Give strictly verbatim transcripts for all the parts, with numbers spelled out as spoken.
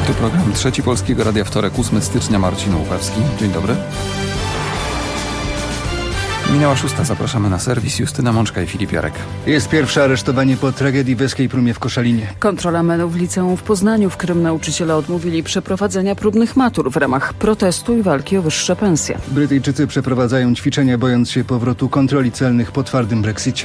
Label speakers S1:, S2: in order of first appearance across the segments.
S1: Tu program Trzeci Polskiego Radia, wtorek, ósmego stycznia, Marcin Łupewski. Dzień dobry. Minęła szósta, zapraszamy na serwis. Justyna Mączka i Filip Jarek.
S2: Jest pierwsze aresztowanie po tragedii w Escape Roomie w Koszalinie.
S3: Kontrola menu w liceum w Poznaniu, w którym nauczyciele odmówili przeprowadzenia próbnych matur w ramach protestu i walki o wyższe pensje.
S2: Brytyjczycy przeprowadzają ćwiczenia, bojąc się powrotu kontroli celnych po twardym Brexicie.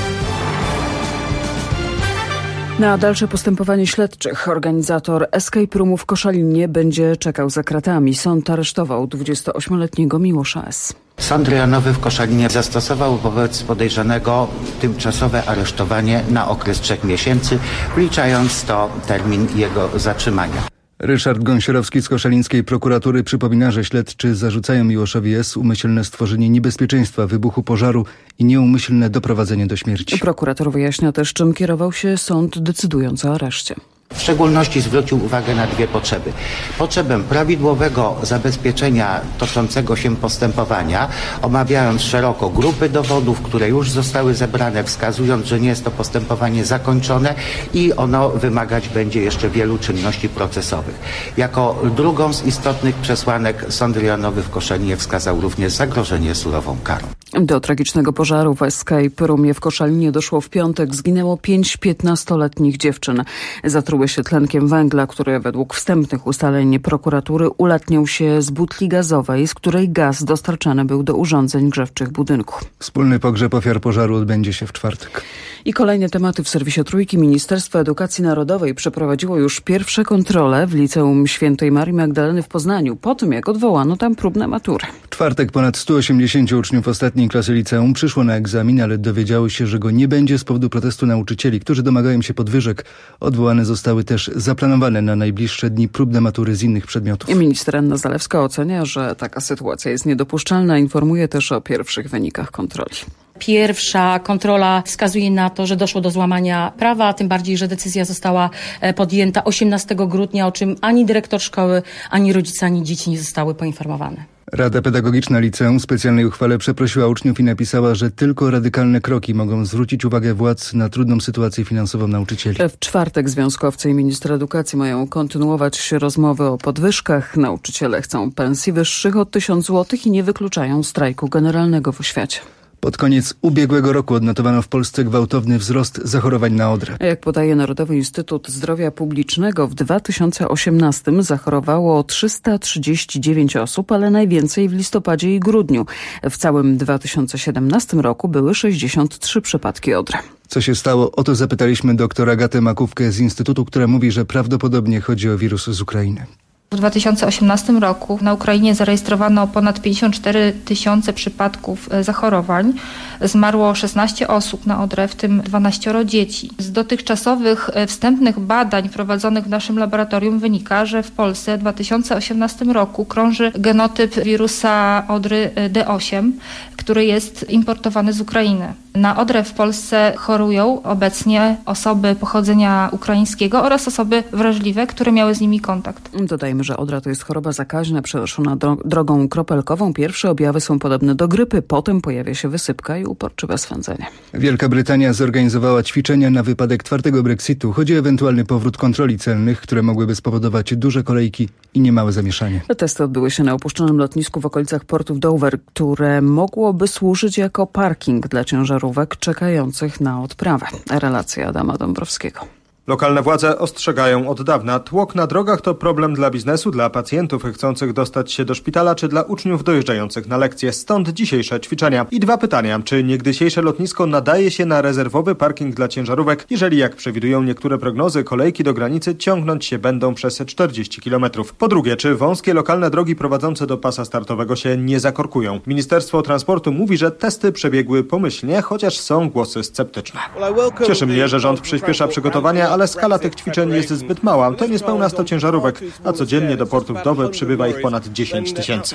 S3: Na dalsze postępowanie śledczych organizator Escape Roomu w Koszalinie będzie czekał za kratami. Sąd aresztował dwudziestoośmioletniego Miłosza S.
S4: Sąd rejonowy w Koszalinie zastosował wobec podejrzanego tymczasowe aresztowanie na okres trzech miesięcy, wliczając to termin jego zatrzymania.
S2: Ryszard Gąsiorowski z koszalińskiej prokuratury przypomina, że śledczy zarzucają Miłoszowi S. umyślne stworzenie niebezpieczeństwa wybuchu pożaru i nieumyślne doprowadzenie do śmierci.
S3: Prokurator wyjaśnia też, czym kierował się sąd, decydując o areszcie.
S4: W szczególności zwrócił uwagę na dwie potrzeby. Potrzebę prawidłowego zabezpieczenia toczącego się postępowania, omawiając szeroko grupy dowodów, które już zostały zebrane, wskazując, że nie jest to postępowanie zakończone i ono wymagać będzie jeszcze wielu czynności procesowych. Jako drugą z istotnych przesłanek Sąd Rejonowy w Koszalinie wskazał również zagrożenie surową karą.
S3: Do tragicznego pożaru w Escape Roomie w Koszalinie doszło w piątek. Zginęło pięć piętnastoletnich dziewczyn. Zatruły się tlenkiem węgla, który według wstępnych ustaleń prokuratury ulatniał się z butli gazowej, z której gaz dostarczany był do urządzeń grzewczych budynku.
S2: Wspólny pogrzeb ofiar pożaru odbędzie się w czwartek.
S3: I kolejne tematy w serwisie Trójki. Ministerstwo Edukacji Narodowej przeprowadziło już pierwsze kontrole w Liceum Świętej Marii Magdaleny w Poznaniu, po tym jak odwołano tam próbne matury.
S2: W czwartek ponad stu osiemdziesięciu uczniów ostatniej klasy liceum przyszło na egzamin, ale dowiedziały się, że go nie będzie z powodu protestu nauczycieli, którzy domagają się podwyżek. Odwołane zostały też zaplanowane na najbliższe dni próbne matury z innych przedmiotów.
S3: Minister Anna Zalewska ocenia, że taka sytuacja jest niedopuszczalna. Informuje też o pierwszych wynikach kontroli.
S5: Pierwsza kontrola wskazuje na to, że doszło do złamania prawa, tym bardziej, że decyzja została podjęta osiemnastego grudnia, o czym ani dyrektor szkoły, ani rodzice, ani dzieci nie zostały poinformowane.
S2: Rada Pedagogiczna Liceum w specjalnej uchwale przeprosiła uczniów i napisała, że tylko radykalne kroki mogą zwrócić uwagę władz na trudną sytuację finansową nauczycieli.
S3: W czwartek związkowcy i minister edukacji mają kontynuować rozmowy o podwyżkach. Nauczyciele chcą pensji wyższych o tysiąc złotych i nie wykluczają strajku generalnego w oświacie.
S2: Pod koniec ubiegłego roku odnotowano w Polsce gwałtowny wzrost zachorowań na odrę.
S3: Jak podaje Narodowy Instytut Zdrowia Publicznego, w dwa tysiące osiemnastym zachorowało trzysta trzydzieści dziewięć osób, ale najwięcej w listopadzie i grudniu. W całym dwa tysiące siedemnastym roku były sześćdziesiąt trzy przypadki odry.
S2: Co się stało? O to zapytaliśmy doktora Agatę Makówkę z Instytutu, która mówi, że prawdopodobnie chodzi o wirus z Ukrainy.
S6: W dwa tysiące osiemnastym roku na Ukrainie zarejestrowano ponad pięćdziesiąt cztery tysiące przypadków zachorowań. Zmarło szesnaście osób na odrę, w tym dwanaście dzieci. Z dotychczasowych wstępnych badań prowadzonych w naszym laboratorium wynika, że w Polsce w dwa tysiące osiemnastym roku krąży genotyp wirusa odry D osiem, który jest importowany z Ukrainy. Na odrę w Polsce chorują obecnie osoby pochodzenia ukraińskiego oraz osoby wrażliwe, które miały z nimi kontakt.
S3: Dodajmy, że odra to jest choroba zakaźna przenoszona dro- drogą kropelkową. Pierwsze objawy są podobne do grypy, potem pojawia się wysypka i uporczywe swędzenie.
S2: Wielka Brytania zorganizowała ćwiczenia na wypadek twardego Brexitu. Chodzi o ewentualny powrót kontroli celnych, które mogłyby spowodować duże kolejki i niemałe zamieszanie.
S3: Testy odbyły się na opuszczonym lotnisku w okolicach portu w Dover, które mogłoby służyć jako parking dla ciężarówek czekających na odprawę. Relacja Adama Dąbrowskiego.
S7: Lokalne władze ostrzegają od dawna. Tłok na drogach to problem dla biznesu, dla pacjentów chcących dostać się do szpitala, czy dla uczniów dojeżdżających na lekcje. Stąd dzisiejsze ćwiczenia. I dwa pytania. Czy niegdysiejsze lotnisko nadaje się na rezerwowy parking dla ciężarówek, jeżeli, jak przewidują niektóre prognozy, kolejki do granicy ciągnąć się będą przez czterdzieści kilometrów? Po drugie, czy wąskie lokalne drogi prowadzące do pasa startowego się nie zakorkują? Ministerstwo Transportu mówi, że testy przebiegły pomyślnie, chociaż są głosy sceptyczne. Cieszy mnie, że rząd przyspiesza przygotowania, ale skala tych ćwiczeń jest zbyt mała. To niespełna sto ciężarówek, a codziennie do portu w Dover przybywa ich ponad dziesięć tysięcy.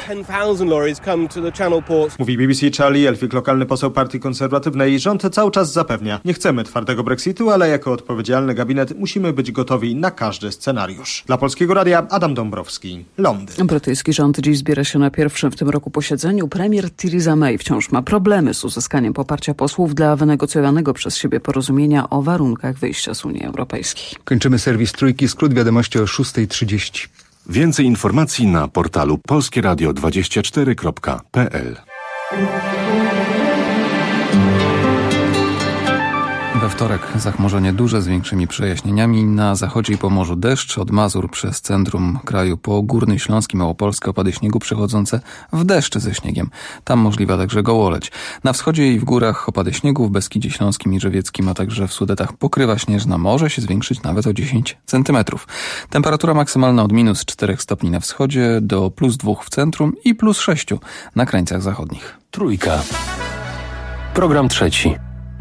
S7: Mówi B B C Charlie Elfik, lokalny poseł partii konserwatywnej. Rząd cały czas zapewnia: nie chcemy twardego Brexitu, ale jako odpowiedzialny gabinet musimy być gotowi na każdy scenariusz. Dla Polskiego Radia Adam Dąbrowski, Londyn.
S3: Brytyjski rząd dziś zbiera się na pierwszym w tym roku posiedzeniu. Premier Theresa May wciąż ma problemy z uzyskaniem poparcia posłów dla wynegocjowanego przez siebie porozumienia o warunkach wyjścia z Unii Europejskiej. Europejskiej.
S2: Kończymy serwis Trójki. Skrót wiadomości o szósta trzydzieści.
S8: Więcej informacji na portalu polskie radio dwadzieścia cztery kropka p l.
S1: We wtorek zachmurzenie duże z większymi przejaśnieniami. Na zachodzie i Pomorzu deszcz, od Mazur przez centrum kraju po Górny Śląski, Małopolskę opady śniegu przechodzące w deszcz ze śniegiem. Tam możliwa także gołoleć. Na wschodzie i w górach opady śniegu, w Beskidzie Śląskim i Żywieckim, a także w Sudetach pokrywa śnieżna może się zwiększyć nawet o dziesięć centymetrów. Temperatura maksymalna od minus czterech stopni na wschodzie do plus dwóch w centrum i plus sześciu na krańcach zachodnich.
S9: Trójka. Program trzeci.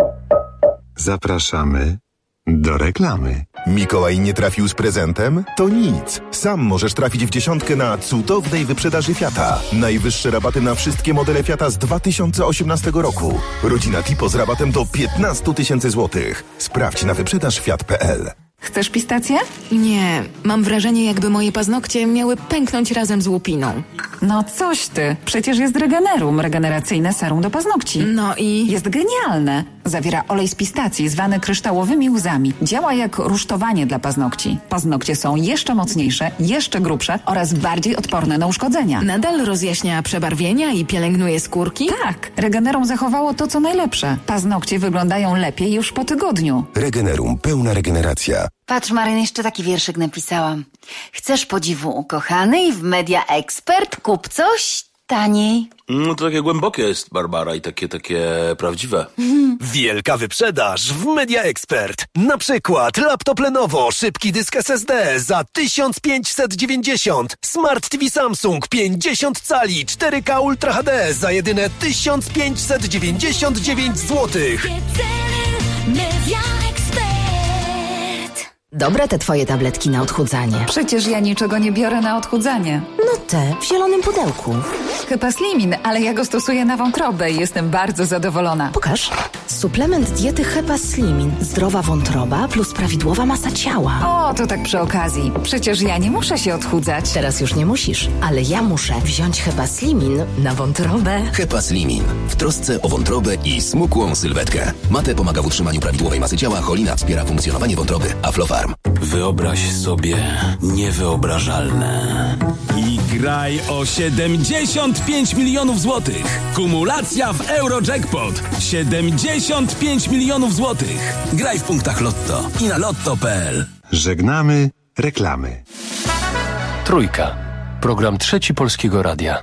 S10: Zapraszamy do reklamy. Mikołaj nie trafił z prezentem? To nic. Sam możesz trafić w dziesiątkę na cudownej wyprzedaży Fiata. Najwyższe rabaty na wszystkie modele Fiata z dwa tysiące osiemnastego roku. Rodzina Tipo z rabatem do piętnaście tysięcy złotych. Sprawdź na wyprzedaż fiat kropka p l.
S11: Chcesz pistację? Nie, mam wrażenie, jakby moje paznokcie miały pęknąć razem z łupiną.
S12: No coś ty, przecież jest Regenerum, regeneracyjne serum do paznokci.
S11: No i?
S12: Jest genialne. Zawiera olej z pistacji zwany kryształowymi łzami. Działa jak rusztowanie dla paznokci. Paznokcie są jeszcze mocniejsze, jeszcze grubsze oraz bardziej odporne na uszkodzenia.
S11: Nadal rozjaśnia przebarwienia i pielęgnuje skórki?
S12: Tak, Regenerum zachowało to, co najlepsze. Paznokcie wyglądają lepiej już po tygodniu.
S10: Regenerum, pełna regeneracja.
S13: Patrz, Maryn, jeszcze taki wierszyk napisałam. Chcesz podziwu ukochanej w Media Expert? Kup coś taniej.
S9: No to takie głębokie jest, Barbara, i takie, takie prawdziwe.
S14: Wielka wyprzedaż w Media Expert. Na przykład laptop Lenovo, szybki dysk S S D za tysiąc pięćset dziewięćdziesiąt. Smart T V Samsung pięćdziesiąt cali cztery K Ultra H D za jedyne tysiąc pięćset dziewięćdziesiąt dziewięć złotych.
S15: Media Expert.
S16: Dobre te twoje tabletki na odchudzanie.
S12: Przecież ja niczego nie biorę na odchudzanie.
S16: No te w zielonym pudełku.
S12: Chyba Slimin, ale ja go stosuję na wątrobę i jestem bardzo zadowolona.
S16: Pokaż. Suplement diety Hepa Slimin. Zdrowa wątroba plus prawidłowa masa ciała.
S12: O, to tak przy okazji. Przecież ja nie muszę się odchudzać.
S16: Teraz już nie musisz, ale ja muszę wziąć Hepa Slimin na wątrobę.
S17: Hepa Slimin. W trosce o wątrobę i smukłą sylwetkę. Mate pomaga w utrzymaniu prawidłowej masy ciała, cholina wspiera funkcjonowanie wątroby, Aflofarm.
S9: Wyobraź sobie niewyobrażalne.
S18: I graj o siedemdziesiąt pięć milionów złotych. Kumulacja w Eurojackpot. siedemdziesiąt pięć milionów złotych. Graj w punktach Lotto i na lotto kropka p l.
S10: Żegnamy reklamy.
S9: Trójka. Program trzeci Polskiego Radia.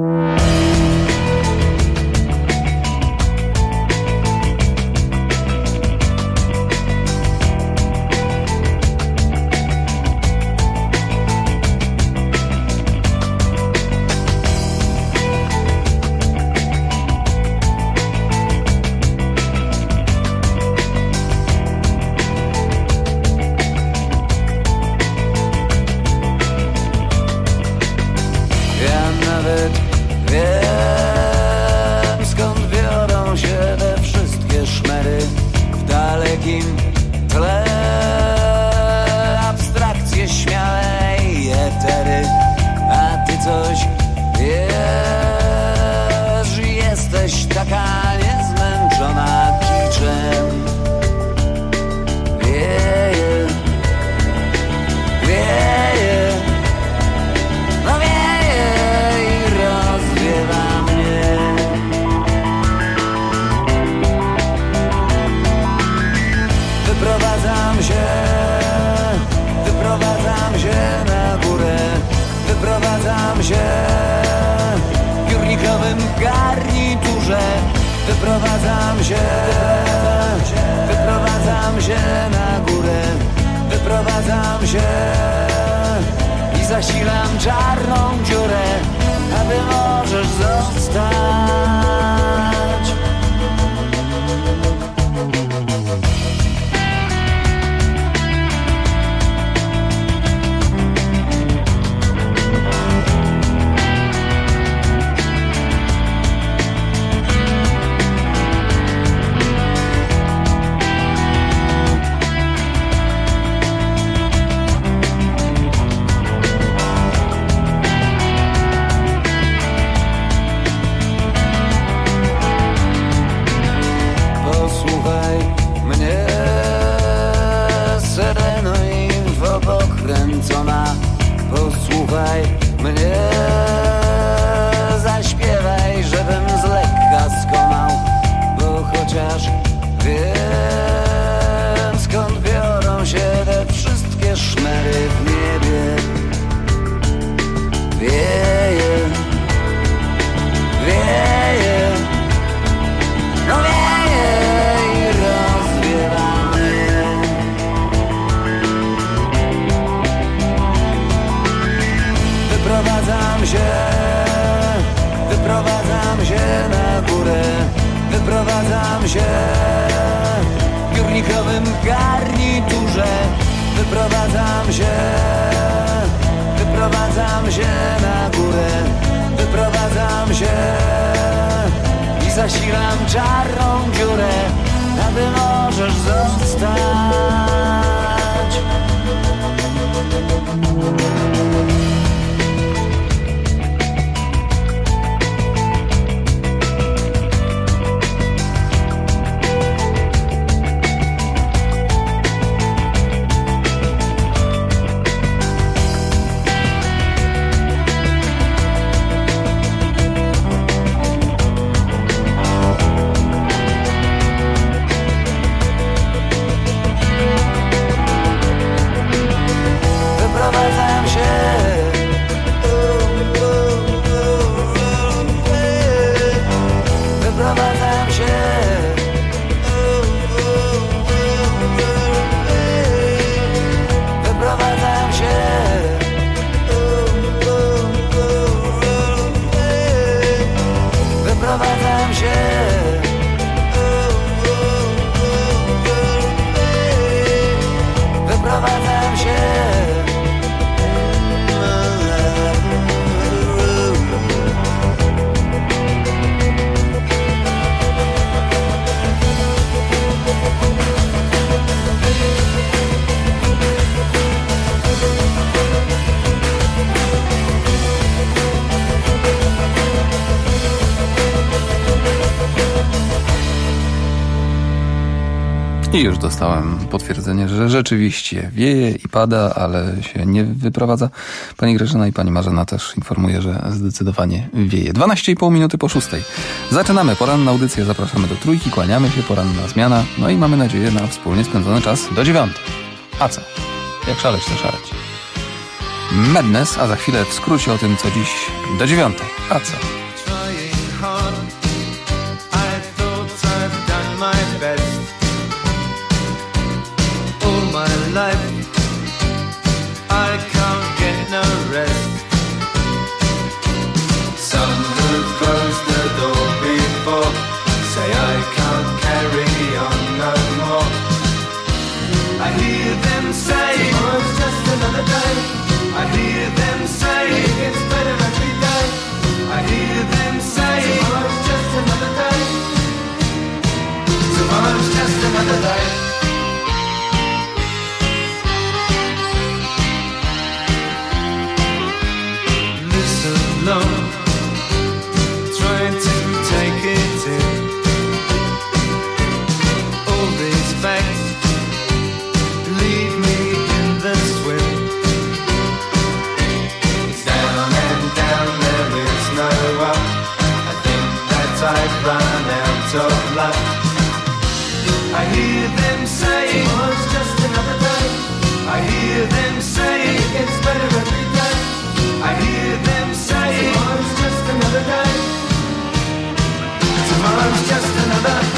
S19: Wyprowadzam się, wyprowadzam się na górę, wyprowadzam się i zasilam czarną dziurę, a ty możesz zostać. żona. Posłuchaj mnie, zaśpiewaj, żebym z lekka skonał, bo chociaż wiem, skąd biorą się te wszystkie szmery w niebie. Wieje, wieje, no wieje i rozwiewa mnie. Wyprowadzam się, wyprowadzam się na górę, wyprowadzam się w górnikowym garniturze, wyprowadzam się, wyprowadzam się na górę, wyprowadzam się i zasilam czarną dziurę, a ty możesz zostać.
S1: I już dostałem potwierdzenie, że rzeczywiście wieje i pada, ale się nie wyprowadza. Pani Grażyna i pani Marzena też informuje, że zdecydowanie wieje. dwanaście i pół minuty po szóstej. Zaczynamy poranną audycję, zapraszamy do trójki, kłaniamy się, poranna zmiana, no i mamy nadzieję na wspólnie spędzony czas do dziewiątej. A co? Jak szaleć, to szaleć. Madness, a za chwilę w skrócie o tym, co dziś do dziewiątej. A co?
S20: My life, I can't get no rest. Some who've closed the door before say I can't carry on no more. I hear them say tomorrow's just another day. I hear them say it gets better every day. I hear them say tomorrow's just another day. Tomorrow's just another day. Alone, trying to take it in. All these facts leave me in the swim. It's down and down, there is no up. I think that I've run out of luck. I hear them say tomorrow's just another day. I hear them say it gets better every day. I hear them say tomorrow's just another day. Tomorrow's just another day.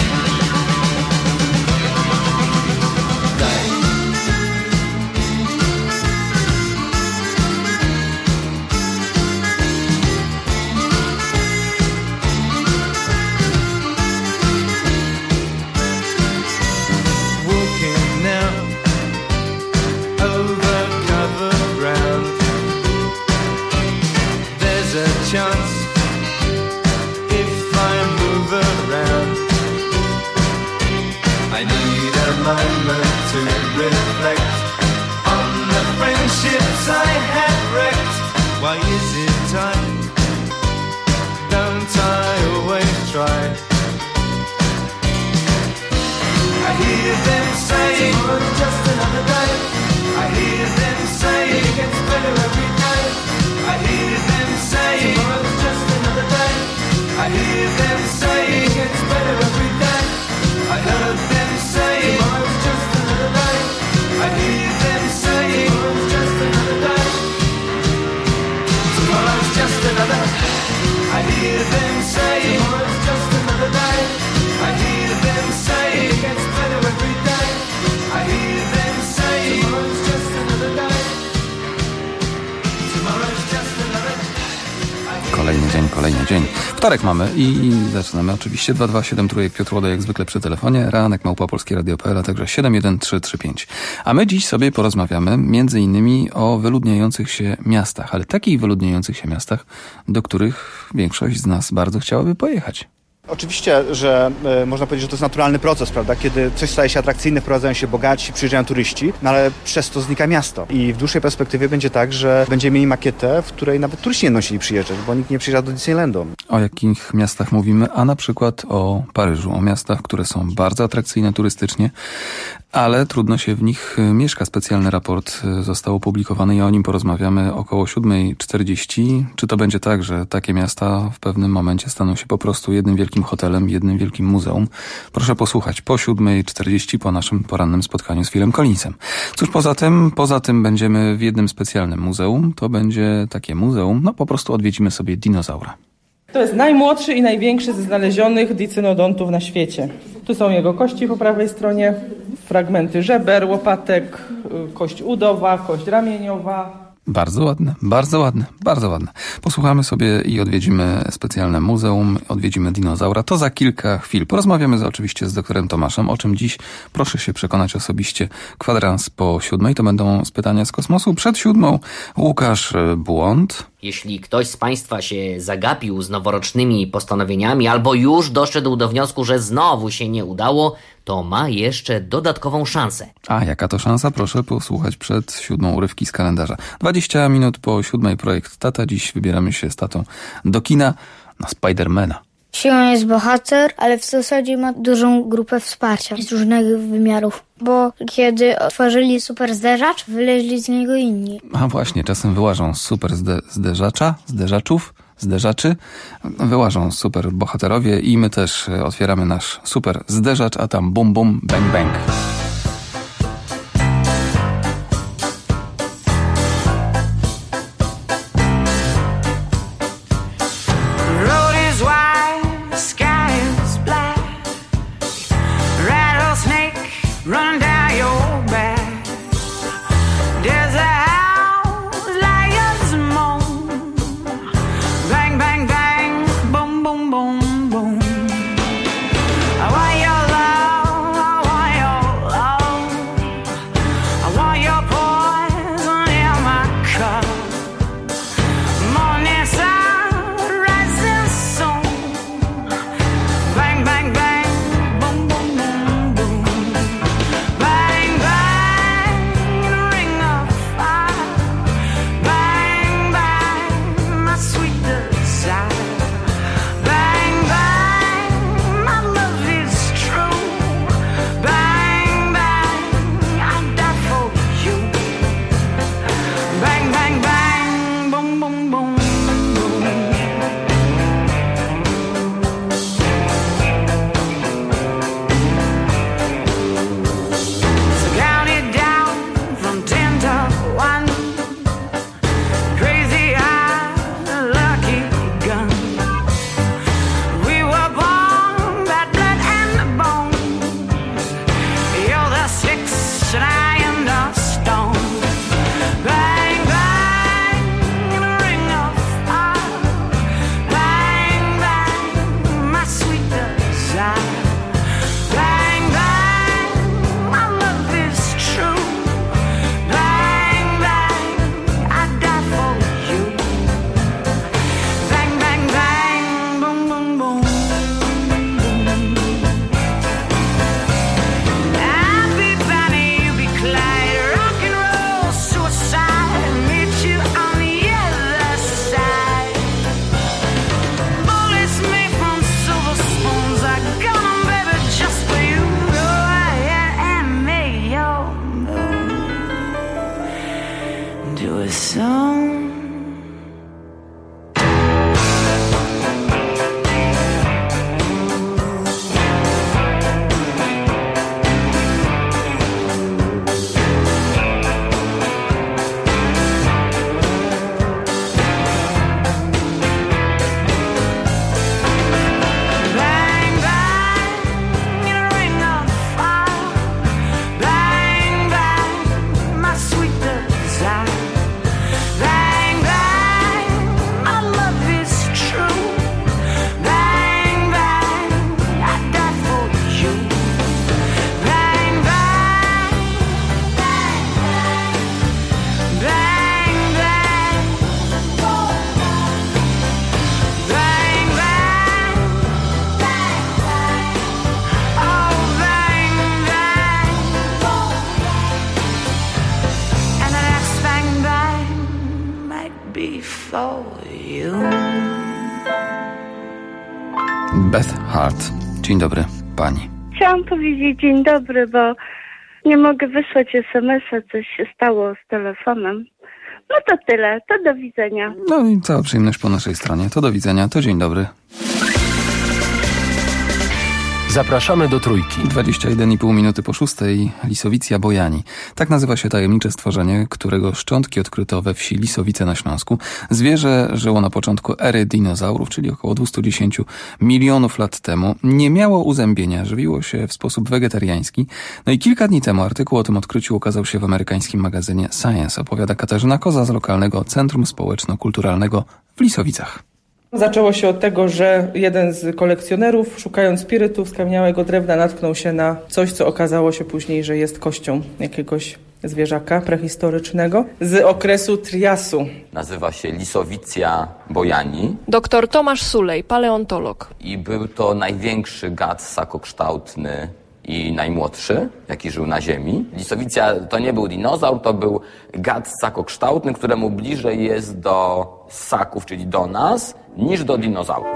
S20: Walking now over covered ground. There's a chance if I move around. I need a moment to reflect on the friendships I had wrecked. Why is it time? Don't I always try? I hear them say tomorrow's just another day. I hear them say it gets I hear them saying it's better every day. I heard them saying tomorrow's just another day. I hear them saying tomorrow's just another day. Tomorrow's just another. I hear them saying tomorrow's just another day. I hear them saying it gets better every day. I hear them saying tomorrow's just another day. Tomorrow's just another.
S1: Kolejny dzień, kolejny dzień. Wtorek mamy i, i zaczynamy oczywiście dwa dwa siedem trójek Piotr Łoda jak zwykle przy telefonie, ranek małpa polskie radio kropka p l, a także siedem jeden trzy trzy pięć. A my dziś sobie porozmawiamy między innymi o wyludniających się miastach, ale takich wyludniających się miastach, do których większość z nas bardzo chciałaby pojechać.
S21: Oczywiście, że y, można powiedzieć, że to jest naturalny proces, prawda? Kiedy coś staje się atrakcyjne, wprowadzają się bogaci, przyjeżdżają turyści, no ale przez to znika miasto. I w dłuższej perspektywie będzie tak, że będziemy mieli makietę, w której nawet turyści nie będą chcieli przyjeżdżać, bo nikt nie przyjeżdża do Disneylandu.
S1: O jakich miastach mówimy? A na przykład o Paryżu, o miastach, które są bardzo atrakcyjne turystycznie, ale trudno się w nich mieszka. Specjalny raport został opublikowany i o nim porozmawiamy około siódma czterdzieści. Czy to będzie tak, że takie miasta w pewnym momencie staną się po prostu jednym wielkim hotelem, jednym wielkim muzeum? Proszę posłuchać po siódma czterdzieści, po naszym porannym spotkaniu z Philem Collinsem. Cóż poza tym? Poza tym będziemy w jednym specjalnym muzeum. To będzie takie muzeum, no po prostu odwiedzimy sobie dinozaura.
S22: To jest najmłodszy i największy ze znalezionych dicynodontów na świecie. Tu są jego kości po prawej stronie, fragmenty żeber, łopatek, kość udowa, kość ramieniowa.
S1: Bardzo ładne, bardzo ładne, bardzo ładne. Posłuchamy sobie i odwiedzimy specjalne muzeum, odwiedzimy dinozaura. To za kilka chwil. Porozmawiamy z, oczywiście z doktorem Tomaszem, o czym dziś proszę się przekonać osobiście. Kwadrans po siódmej, to będą z pytania z kosmosu. Przed siódmą Łukasz Błąd.
S23: Jeśli ktoś z Państwa się zagapił z noworocznymi postanowieniami albo już doszedł do wniosku, że znowu się nie udało, to ma jeszcze dodatkową szansę.
S1: A jaka to szansa? Proszę posłuchać przed siódmą urywki z kalendarza. dwadzieścia minut po siódmej projekt Tata. Dziś wybieramy się z tatą do kina na Spidermana.
S24: Siłą jest bohater, ale w zasadzie ma dużą grupę wsparcia z różnych wymiarów. Bo kiedy otworzyli super zderzacz, wyleźli z niego inni.
S1: A właśnie, czasem wyłażą z super zde- zderzacza, zderzaczów, zderzaczy. Wyłażą super bohaterowie i my też otwieramy nasz super zderzacz, a tam bum bum, bang bang.
S15: Run down your back. There's a house lions moan. Bang, bang, bang, boom, boom, boom, boom. I want your love, I want your love. I want your poison in my cup. Morning sun, rising sun. Bang, bang, bang, boom, boom, boom, boom. Bang, bang, ring of fire. Bang, bang, my sweet desire. Bang, bang, my love is true. Bang, bang, I die for you. Bang, bang, bang, boom, boom, boom, boom. So count it down from ten to one. Crazy eye, lucky gun. We were born bad blood and bone. You're the six and I am the stone. Bang, bang, ring of fire. Bang, bang, my sweet desire. Bang, bang, my love is true. Bang, bang, I die for you. Bang, bang, bang, boom, boom, boom. I'll be Bonnie, you be Clyde. Rock and roll, suicide. Meet you on the other side. Bullets made from silver spoons. I got 'em, baby, just for you. Oh, I and me, yo. Do a song. before you.
S1: Beth Hart. Dzień dobry, pani.
S4: Chciałam powiedzieć dzień dobry, bo nie mogę wysłać es em es a, coś się stało z telefonem. No to tyle, to do widzenia.
S1: No i cała przyjemność po naszej stronie. To do widzenia, to dzień dobry.
S14: Zapraszamy do Trójki.
S1: dwadzieścia jeden i pół minuty po szóstej. Lisowicja bojani. Tak nazywa się tajemnicze stworzenie, którego szczątki odkryto we wsi Lisowice na Śląsku. Zwierzę żyło na początku ery dinozaurów, czyli około dwieście dziesięć milionów lat temu. Nie miało uzębienia, żywiło się w sposób wegetariański. No i kilka dni temu artykuł o tym odkryciu ukazał się w amerykańskim magazynie Science. Opowiada Katarzyna Koza z lokalnego Centrum Społeczno-Kulturalnego w Lisowicach.
S22: Zaczęło się od tego, że jeden z kolekcjonerów, szukając spirytów skamieniałego drewna, natknął się na coś, co okazało się później, że jest kością jakiegoś zwierzaka prehistorycznego z okresu Triasu.
S5: Nazywa się Lisowicja bojani.
S6: Doktor Tomasz Sulej, paleontolog.
S5: I był to największy gad ssakokształtny i najmłodszy, jaki żył na Ziemi. Lisowicja to nie był dinozaur, to był gad ssakokształtny, któremu bliżej jest do ssaków, czyli do nas, niż do dinozaurów.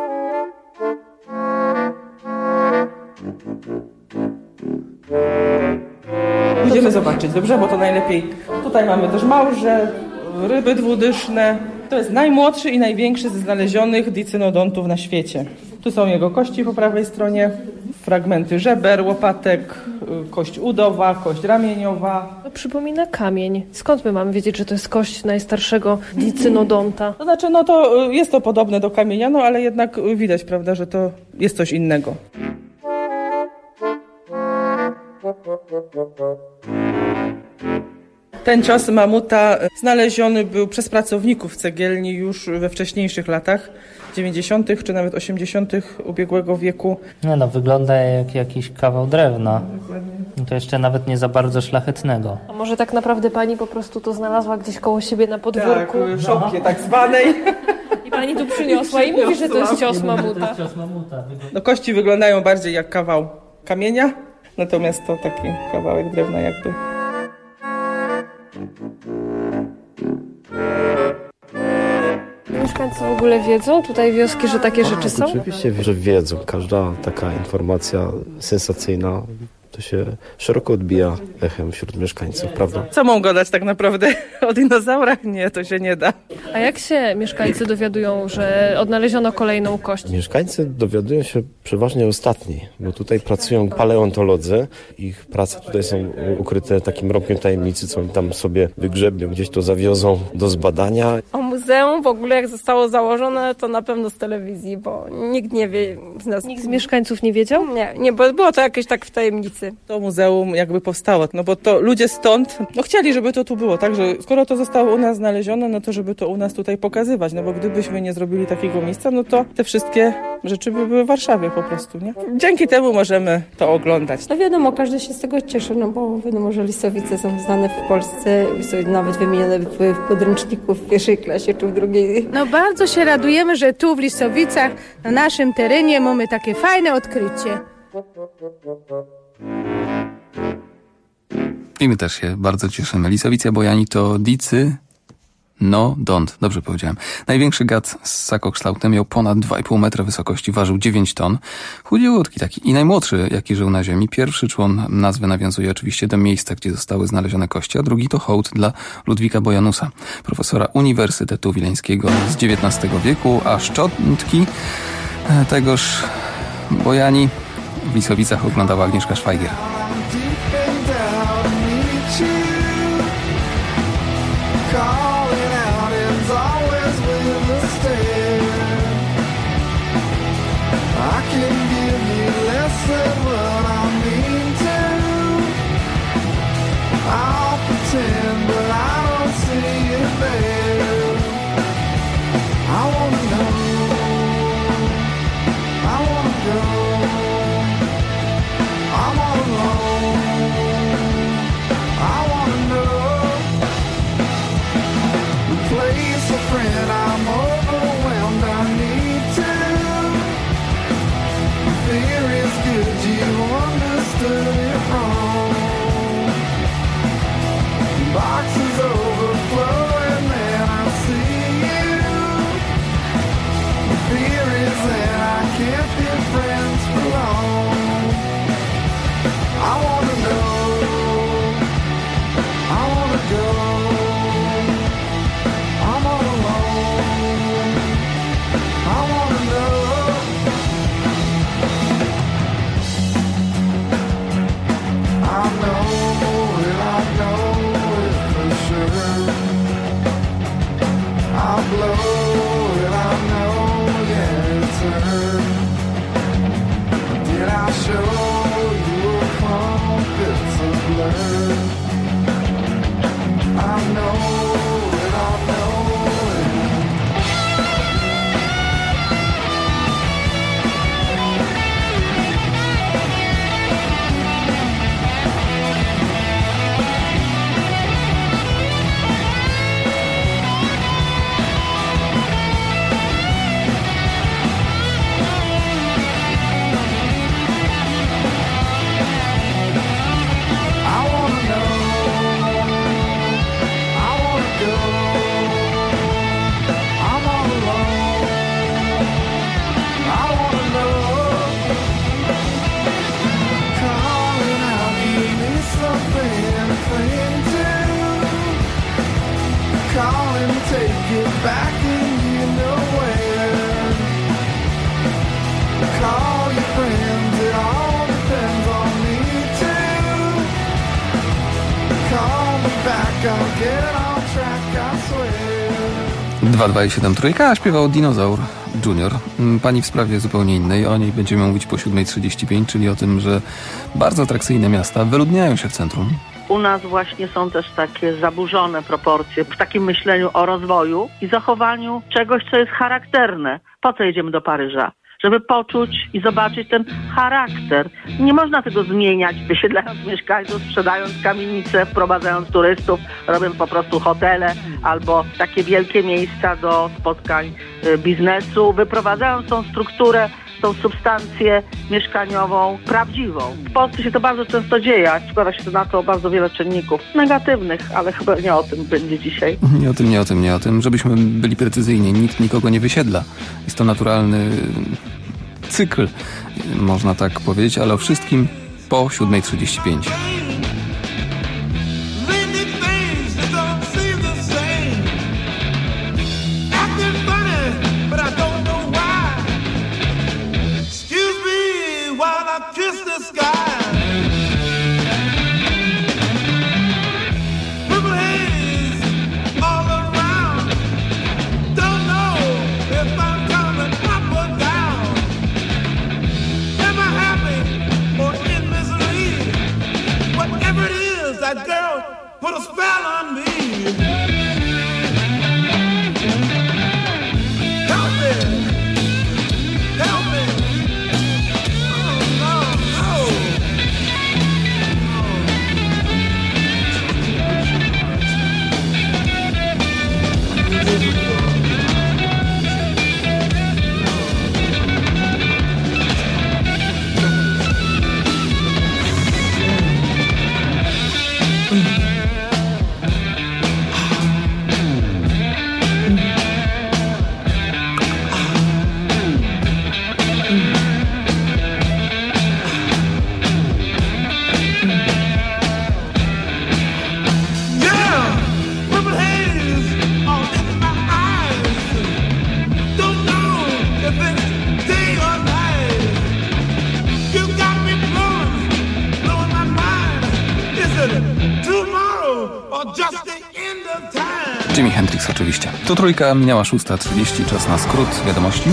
S22: Idziemy zobaczyć, dobrze? Bo to najlepiej. Tutaj mamy też małże, ryby dwudyszne. To jest najmłodszy i największy ze znalezionych dicynodontów na świecie. Tu są jego kości po prawej stronie, fragmenty żeber, łopatek, kość udowa, kość ramieniowa.
S6: To przypomina kamień. Skąd my mamy wiedzieć, że to jest kość najstarszego dicynodonta?
S22: To znaczy, no to jest to podobne do kamienia, no ale jednak widać, prawda, że to jest coś innego. Ten cios mamuta znaleziony był przez pracowników cegielni już we wcześniejszych latach, dziewięćdziesiątych czy nawet osiemdziesiątych ubiegłego wieku.
S7: Nie no, wygląda jak jakiś kawał drewna. To jeszcze nawet nie za bardzo szlachetnego.
S6: A może tak naprawdę pani po prostu to znalazła gdzieś koło siebie na podwórku?
S22: Tak, w szopie tak zwanej.
S6: I pani tu przyniosła i mówi, że to jest cios mamuta.
S22: No, kości wyglądają bardziej jak kawał kamienia, natomiast to taki kawałek drewna jakby.
S6: Mieszkańcy w ogóle wiedzą tutaj wioski, że takie rzeczy są?
S25: Oczywiście, że wiedzą. Każda taka informacja sensacyjna to się szeroko odbija echem wśród mieszkańców, prawda?
S22: Co mogą gadać tak naprawdę o dinozaurach? Nie, to się nie da.
S6: A jak się mieszkańcy dowiadują, że odnaleziono kolejną kość?
S25: Mieszkańcy dowiadują się przeważnie ostatni, bo tutaj pracują paleontolodzy. Ich prace tutaj są ukryte takim rąbkiem tajemnicy, co oni tam sobie wygrzebią, gdzieś to zawiozą do zbadania.
S6: O muzeum w ogóle jak zostało założone, to na pewno z telewizji, bo nikt nie wie z nas. Nikt z mieszkańców nie wiedział? Nie, nie, bo było to jakieś tak w tajemnicy.
S22: To muzeum jakby powstało, no bo to ludzie stąd, no chcieli, żeby to tu było, tak, że skoro to zostało u nas znalezione, no to żeby to u nas tutaj pokazywać, no bo gdybyśmy nie zrobili takiego miejsca, no to te wszystkie rzeczy by były w Warszawie po prostu, nie? Dzięki temu możemy to oglądać.
S26: No wiadomo, każdy się z tego cieszy, no bo wiadomo, że Lisowice są znane w Polsce, są nawet wymienione w podręczniku w pierwszej klasie czy w drugiej.
S27: No bardzo się radujemy, że tu w Lisowicach, na naszym terenie mamy takie fajne odkrycie.
S1: I my też się bardzo cieszymy. Lisowicja bojani to dicy... No, dont, dobrze powiedziałem. Największy gad z ssakokształtem miał ponad dwa i pół metra wysokości, ważył dziewięć ton. Chudziutki taki i najmłodszy, jaki żył na ziemi. Pierwszy człon nazwy nawiązuje oczywiście do miejsca, gdzie zostały znalezione kości, a drugi to hołd dla Ludwika Bojanusa, profesora Uniwersytetu Wileńskiego z dziewiętnastego wieku, a szczątki tegoż bojani w Lisowicach oglądała Agnieszka Szwajgier.
S20: I'm all alone. I'll blow it, I know, yeah, it's hurt. Did I show you a compass of blur? I know it, I know it. Call and take it back and you know where. Call your friends, it all depends on me too. Call me back, I'll get on track, I swear.
S1: dwa dwa i siedem trójka, a śpiewał Dinozaur Junior. Pani w sprawie zupełnie innej, o niej będziemy mówić po siódma trzydzieści pięć, czyli o tym, że bardzo atrakcyjne miasta wyludniają się w centrum.
S2: U nas właśnie są też takie zaburzone proporcje w takim myśleniu o rozwoju i zachowaniu czegoś, co jest charakterne. Po co jedziemy do Paryża? Żeby poczuć i zobaczyć ten charakter. Nie można tego zmieniać, wysiedlając mieszkańców, sprzedając kamienice, wprowadzając turystów, robiąc po prostu hotele albo takie wielkie miejsca do spotkań biznesu, wyprowadzając tą strukturę, tą substancję mieszkaniową prawdziwą. W Polsce się to bardzo często dzieje, a składa się to na to bardzo wiele czynników negatywnych, ale chyba nie o tym będzie dzisiaj.
S1: Nie o tym, nie o tym, nie o tym. Żebyśmy byli precyzyjni, nikt nikogo nie wysiedla. Jest to naturalny cykl, można tak powiedzieć, ale o wszystkim po siódma trzydzieści pięć.
S20: That girl put a spell on me. Help me, help me. Oh no, no.
S1: Jimi Hendrix oczywiście. To trójka, minęła szósta trzydzieści, czas na skrót wiadomości.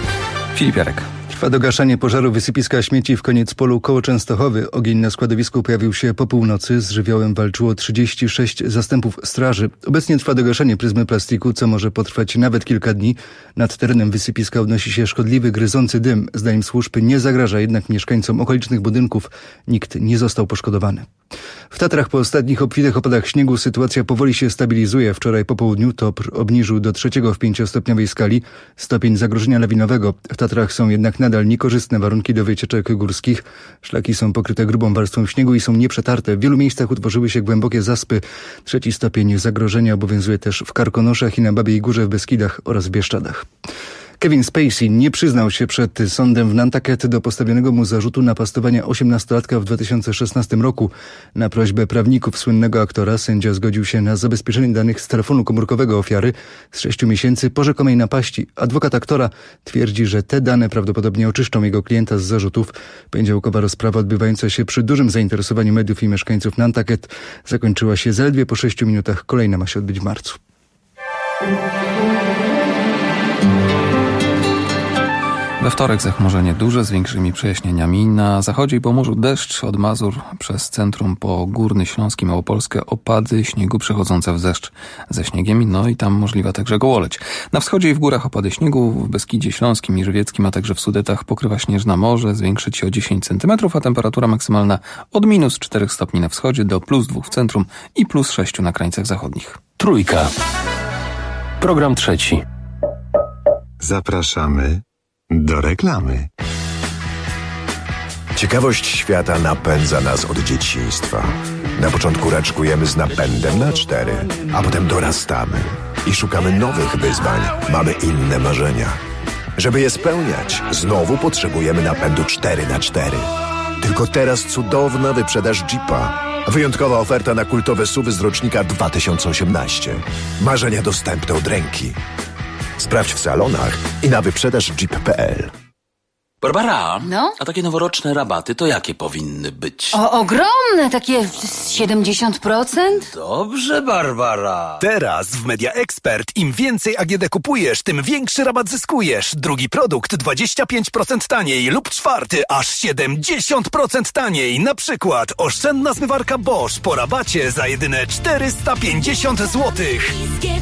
S1: Filip Jarek.
S3: Trwa dogaszanie pożaru wysypiska śmieci w Koniecpolu koło Częstochowy. Ogień na składowisku pojawił się po północy. Z żywiołem walczyło trzydzieści sześć zastępów straży. Obecnie trwa dogaszanie pryzmy plastiku, co może potrwać nawet kilka dni. Nad terenem wysypiska unosi się szkodliwy, gryzący dym. Zdaniem służb nie zagraża jednak mieszkańcom okolicznych budynków. Nikt nie został poszkodowany. W Tatrach po ostatnich obfitych opadach śniegu sytuacja powoli się stabilizuje. Wczoraj po południu TOPR obniżył do trzeciego w pięciostopniowej skali stopień zagrożenia lawinowego. W Tatrach są jednak nadal niekorzystne warunki do wycieczek górskich. Szlaki są pokryte grubą warstwą śniegu i są nieprzetarte. W wielu miejscach utworzyły się głębokie zaspy. Trzeci stopień zagrożenia obowiązuje też w Karkonoszach i na Babiej Górze w Beskidach oraz w Bieszczadach. Kevin Spacey nie przyznał się przed sądem w Nantucket do postawionego mu zarzutu napastowania osiemnastolatka w dwa tysiące szesnastym roku. Na prośbę prawników słynnego aktora sędzia zgodził się na zabezpieczenie danych z telefonu komórkowego ofiary z sześciu miesięcy po rzekomej napaści. Adwokat aktora twierdzi, że te dane prawdopodobnie oczyszczą jego klienta z zarzutów. Poniedziałkowa rozprawa odbywająca się przy dużym zainteresowaniu mediów i mieszkańców Nantucket zakończyła się zaledwie po sześciu minutach. Kolejna ma się odbyć w marcu.
S1: We wtorek zachmurzenie duże z większymi przejaśnieniami. Na zachodzie i Pomorzu deszcz od Mazur przez centrum po Górny Śląski, Małopolskę, opady śniegu przechodzące w deszcz ze śniegiem, no i tam możliwa także gołoleć. Na wschodzie i w górach opady śniegu, w Beskidzie Śląskim i Żywieckim, a także w Sudetach pokrywa śnieżna morze, zwiększyć się o dziesięć centymetrów, a temperatura maksymalna od minus czterech stopni na wschodzie do plus dwóch w centrum i plus sześciu na krańcach zachodnich.
S14: Trójka. Program trzeci.
S10: Zapraszamy do reklamy.
S8: Ciekawość świata napędza nas od dzieciństwa. Na początku raczkujemy z napędem na cztery, a potem dorastamy i szukamy nowych wyzwań. Mamy inne marzenia. Żeby je spełniać, znowu potrzebujemy napędu cztery na cztery. Tylko teraz cudowna wyprzedaż Jeepa. Wyjątkowa oferta na kultowe suwy z rocznika dwa tysiące osiemnastego. Marzenia dostępne od ręki. Sprawdź w salonach i na wyprzedaż jeep kropka p l.
S9: Barbara,
S11: no?
S9: A takie noworoczne rabaty to jakie powinny być?
S11: O, ogromne, takie siedemdziesiąt procent?
S9: Dobrze, Barbara.
S14: Teraz w Media Expert im więcej A G D kupujesz, tym większy rabat zyskujesz. Drugi produkt dwadzieścia pięć procent taniej lub czwarty aż siedemdziesiąt procent taniej. Na przykład oszczędna zmywarka Bosch po rabacie za jedyne czterysta pięćdziesiąt złotych.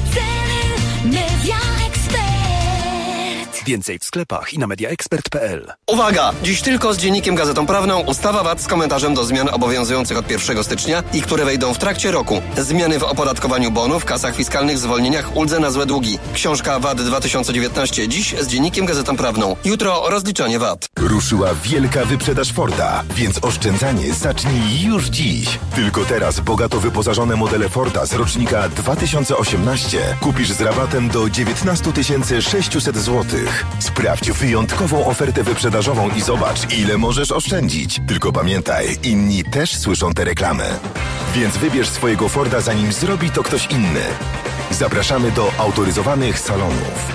S15: Media Expert.
S14: Więcej w sklepach i na media expert kropka p l.
S12: Uwaga! Dziś tylko z Dziennikiem Gazetą Prawną ustawa V A T z komentarzem do zmian obowiązujących od pierwszego stycznia i które wejdą w trakcie roku. Zmiany w opodatkowaniu bonów, kasach fiskalnych, zwolnieniach, uldze na złe długi. Książka V A T dwa tysiące dziewiętnaście dziś z Dziennikiem Gazetą Prawną. Jutro rozliczanie V A T.
S10: Ruszyła wielka wyprzedaż Forda, więc oszczędzanie zacznij już dziś. Tylko teraz bogato wyposażone modele Forda z rocznika dwa tysiące osiemnastego kupisz z rabatem do dziewiętnaście tysięcy sześćset złotych. Sprawdź wyjątkową ofertę wyprzedażową i zobacz, ile możesz oszczędzić. Tylko pamiętaj, inni też słyszą tę reklamę. Więc wybierz swojego Forda, zanim zrobi to ktoś inny. Zapraszamy do autoryzowanych salonów.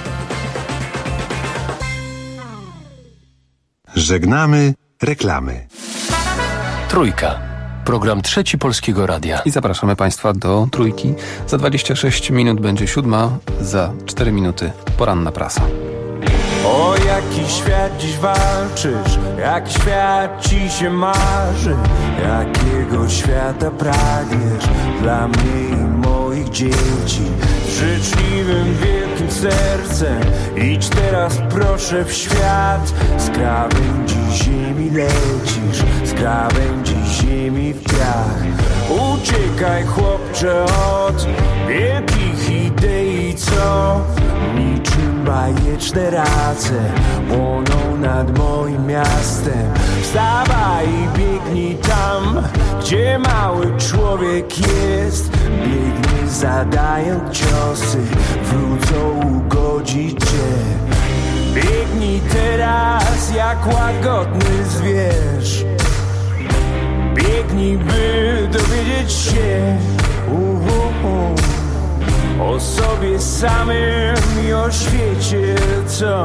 S10: Żegnamy reklamy.
S14: Trójka. Program trzeci Polskiego Radia.
S1: I zapraszamy Państwa do Trójki. Za dwadzieścia sześć minut będzie siódma, za cztery minuty poranna prasa.
S20: O jaki świat dziś walczysz, jak świat ci się marzy, jakiego świata pragniesz dla mnie i moich dzieci. Z życzliwym, wielkim sercem idź teraz proszę w świat. Z krawędzi ziemi lecisz, z krawędzi ziemi w piach. Uciekaj chłopcze od wielkich idei, co niczym bajeczne race płoną nad moim miastem. Wstawaj i biegnij tam, gdzie mały człowiek jest. Biegnij zadając ciosy, wrócą ugodzić cię. Biegnij teraz jak łagodny zwierz. Biegnij, by dowiedzieć się uh, uh, uh, o sobie samym i o świecie, co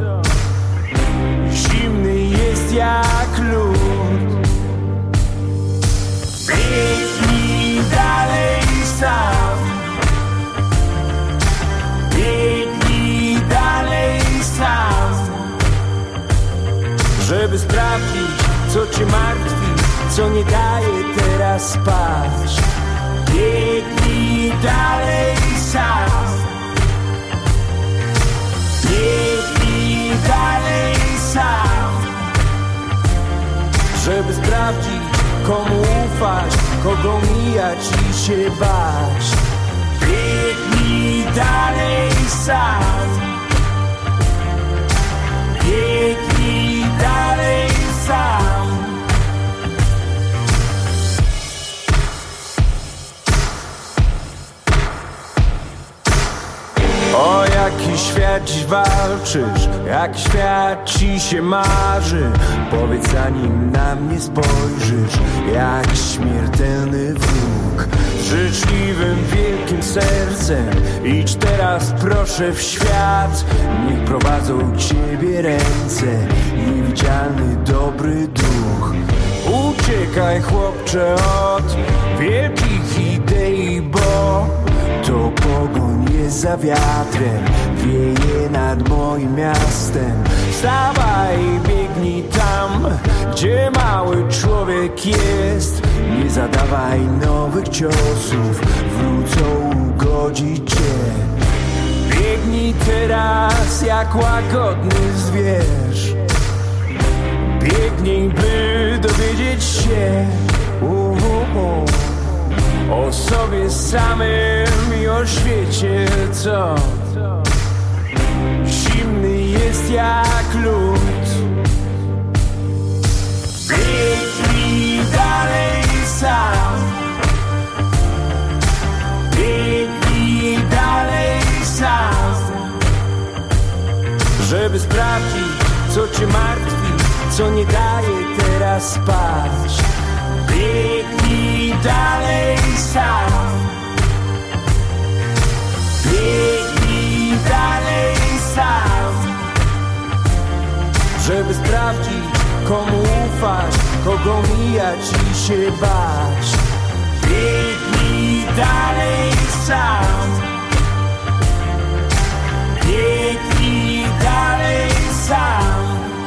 S20: zimny jest jak lód. Biegnij dalej sam. Biegnij dalej sam, żeby sprawdzić, co cię martwi, co nie daje teraz spać. Biegnij dalej sam. Biegnij dalej sam, żeby sprawdzić, komu ufać, kogo mijać i się bać. Biegnij dalej sam. Biegnij dalej sam. O jaki świat dziś walczysz, jak świat ci się marzy. Powiedz zanim na mnie spojrzysz, jak śmiertelny wróg. Z życzliwym, wielkim sercem idź teraz proszę w świat. Niech prowadzą ciebie ręce, niewidzialny dobry duch. Uciekaj chłopcze od wielkich idei, bo to pogoń jest za wiatrem, wieje nad moim miastem. Wstawaj, biegnij tam, gdzie mały człowiek jest. Nie zadawaj nowych ciosów, wrócą ugodzić cię. Biegnij teraz jak łagodny zwierz. Biegnij, by dowiedzieć się uh, uh, uh, o sobie samym i o świecie, co zimny jest jak lód. Biegnij dalej sam. Biegnij dalej sam, żeby sprawdzić, co cię martwi, co nie daje teraz spać. Biegnij dalej sam. Biegnij dalej sam, żeby sprawdzić, komu ufać, kogo mijać i się bać. Biegnij dalej sam. Biegnij dalej sam.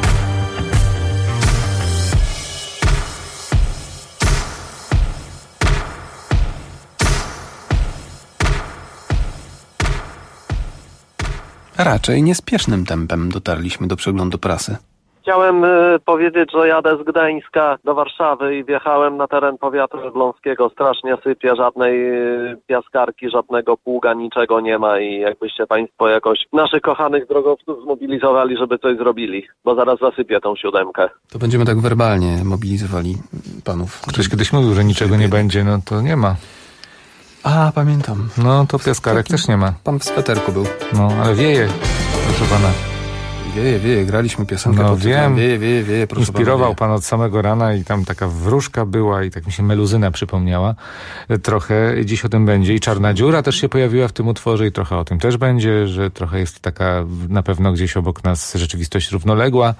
S1: Raczej niespiesznym tempem dotarliśmy do przeglądu prasy.
S13: Chciałem y, powiedzieć, że jadę z Gdańska do Warszawy i wjechałem na teren powiatu elbląskiego. Strasznie sypie, żadnej y, piaskarki, żadnego pługa, niczego nie ma i jakbyście państwo jakoś naszych kochanych drogowców zmobilizowali, żeby coś zrobili, bo zaraz zasypię tą siódemkę.
S1: To będziemy tak werbalnie mobilizowali panów.
S16: Ktoś kiedyś mówił, że niczego nie będzie, no to nie ma.
S1: A, pamiętam.
S16: No to piaskarek też nie ma.
S1: Pan w sweterku był.
S16: No, ale wieje, proszę pana.
S1: Wieje, wieje, graliśmy piosenkę.
S16: No
S1: pod
S16: wiem,
S1: wieje, wieje, wieje, proszę
S16: inspirował
S1: pana,
S16: pan od samego rana i tam taka wróżka była i tak mi się meluzyna przypomniała. Trochę dziś o tym będzie i Czarna Dziura też się pojawiła w tym utworze i trochę o tym też będzie, że trochę jest taka na pewno gdzieś obok nas rzeczywistość równoległa.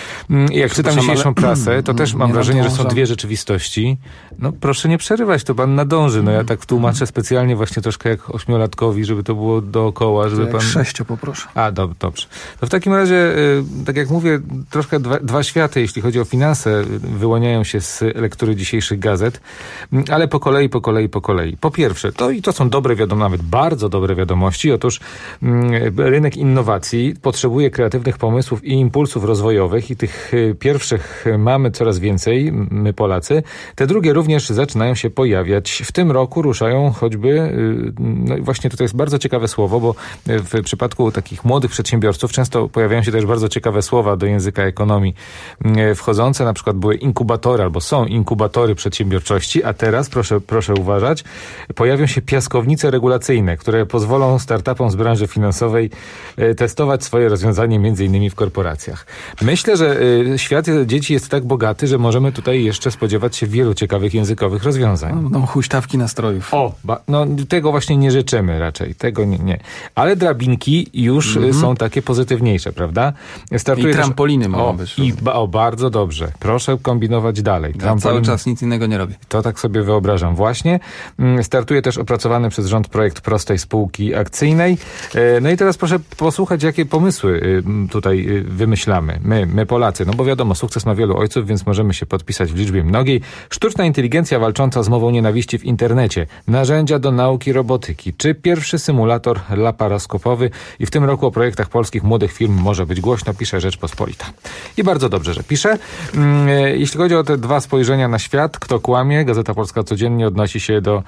S16: I jak czytam dzisiejszą ale... prasę, to też mam wrażenie, nadążam. że są dwie rzeczywistości. No proszę nie przerywać, to pan nadąży. No ja tak tłumaczę specjalnie właśnie troszkę jak ośmiolatkowi, żeby to było dookoła, żeby
S1: jak
S16: pan...
S1: sześcio poproszę.
S16: A, do, dobrze. To w takim razie tak jak mówię, troszkę dwa, dwa światy, jeśli chodzi o finanse, wyłaniają się z lektury dzisiejszych gazet, ale po kolei, po kolei, po kolei. Po pierwsze, to i to są dobre wiadomości, nawet bardzo dobre wiadomości. Otóż mm, rynek innowacji potrzebuje kreatywnych pomysłów i impulsów rozwojowych i tych pierwszych mamy coraz więcej, my Polacy. Te drugie również zaczynają się pojawiać. W tym roku ruszają choćby, no właśnie to jest bardzo ciekawe słowo, bo w przypadku takich młodych przedsiębiorców często pojawiają się też bardzo ciekawe słowa do języka ekonomii wchodzące. Na przykład były inkubatory albo są inkubatory przedsiębiorczości, a teraz, proszę, proszę uważać, pojawią się piaskownice regulacyjne, które pozwolą startupom z branży finansowej testować swoje rozwiązanie między innymi w korporacjach. Myślę, że świat dzieci jest tak bogaty, że możemy tutaj jeszcze spodziewać się wielu ciekawych językowych rozwiązań.
S1: No, no huśtawki nastrojów.
S16: O, ba, no tego właśnie nie życzymy raczej. Tego nie. nie. Ale drabinki już mm-hmm. są takie pozytywniejsze, prawda? Startuje
S1: I trampoliny
S16: też...
S1: mogą
S16: o,
S1: być.
S16: I ba, o, bardzo dobrze. Proszę kombinować dalej.
S1: Ja cały czas nic innego nie robię.
S16: To tak sobie wyobrażam. Właśnie. Startuje też opracowany przez rząd projekt prostej spółki akcyjnej. No i teraz proszę posłuchać, jakie pomysły tutaj wymyślamy. My, my Polacy. No bo wiadomo, sukces ma wielu ojców, więc możemy się podpisać w liczbie mnogiej. Sztuczna inteligencja walcząca z mową nienawiści w internecie. Narzędzia do nauki robotyki. Czy pierwszy symulator laparoskopowy. I w tym roku o projektach polskich młodych firm może być głośno, pisze Rzeczpospolita. I bardzo dobrze, że pisze. Jeśli chodzi o te dwa spojrzenia na świat, kto kłamie, Gazeta Polska codziennie odnosi się do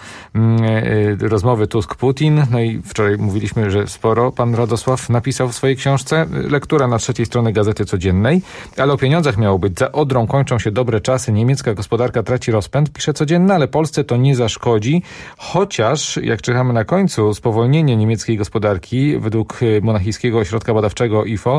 S16: rozmowy Tusk-Putin. No i wczoraj mówiliśmy, że sporo pan Radosław napisał w swojej książce. Lektura na trzeciej stronie Gazety Codziennej. Ale o pieniądzach miało być. Za Odrą kończą się dobre czasy. Niemiecka gospodarka traci rozpęd. Pisze Codzienna, ale Polsce to nie zaszkodzi. Chociaż, jak czytamy na końcu, spowolnienie niemieckiej gospodarki według Monachijskiego Ośrodka Badawczego I F O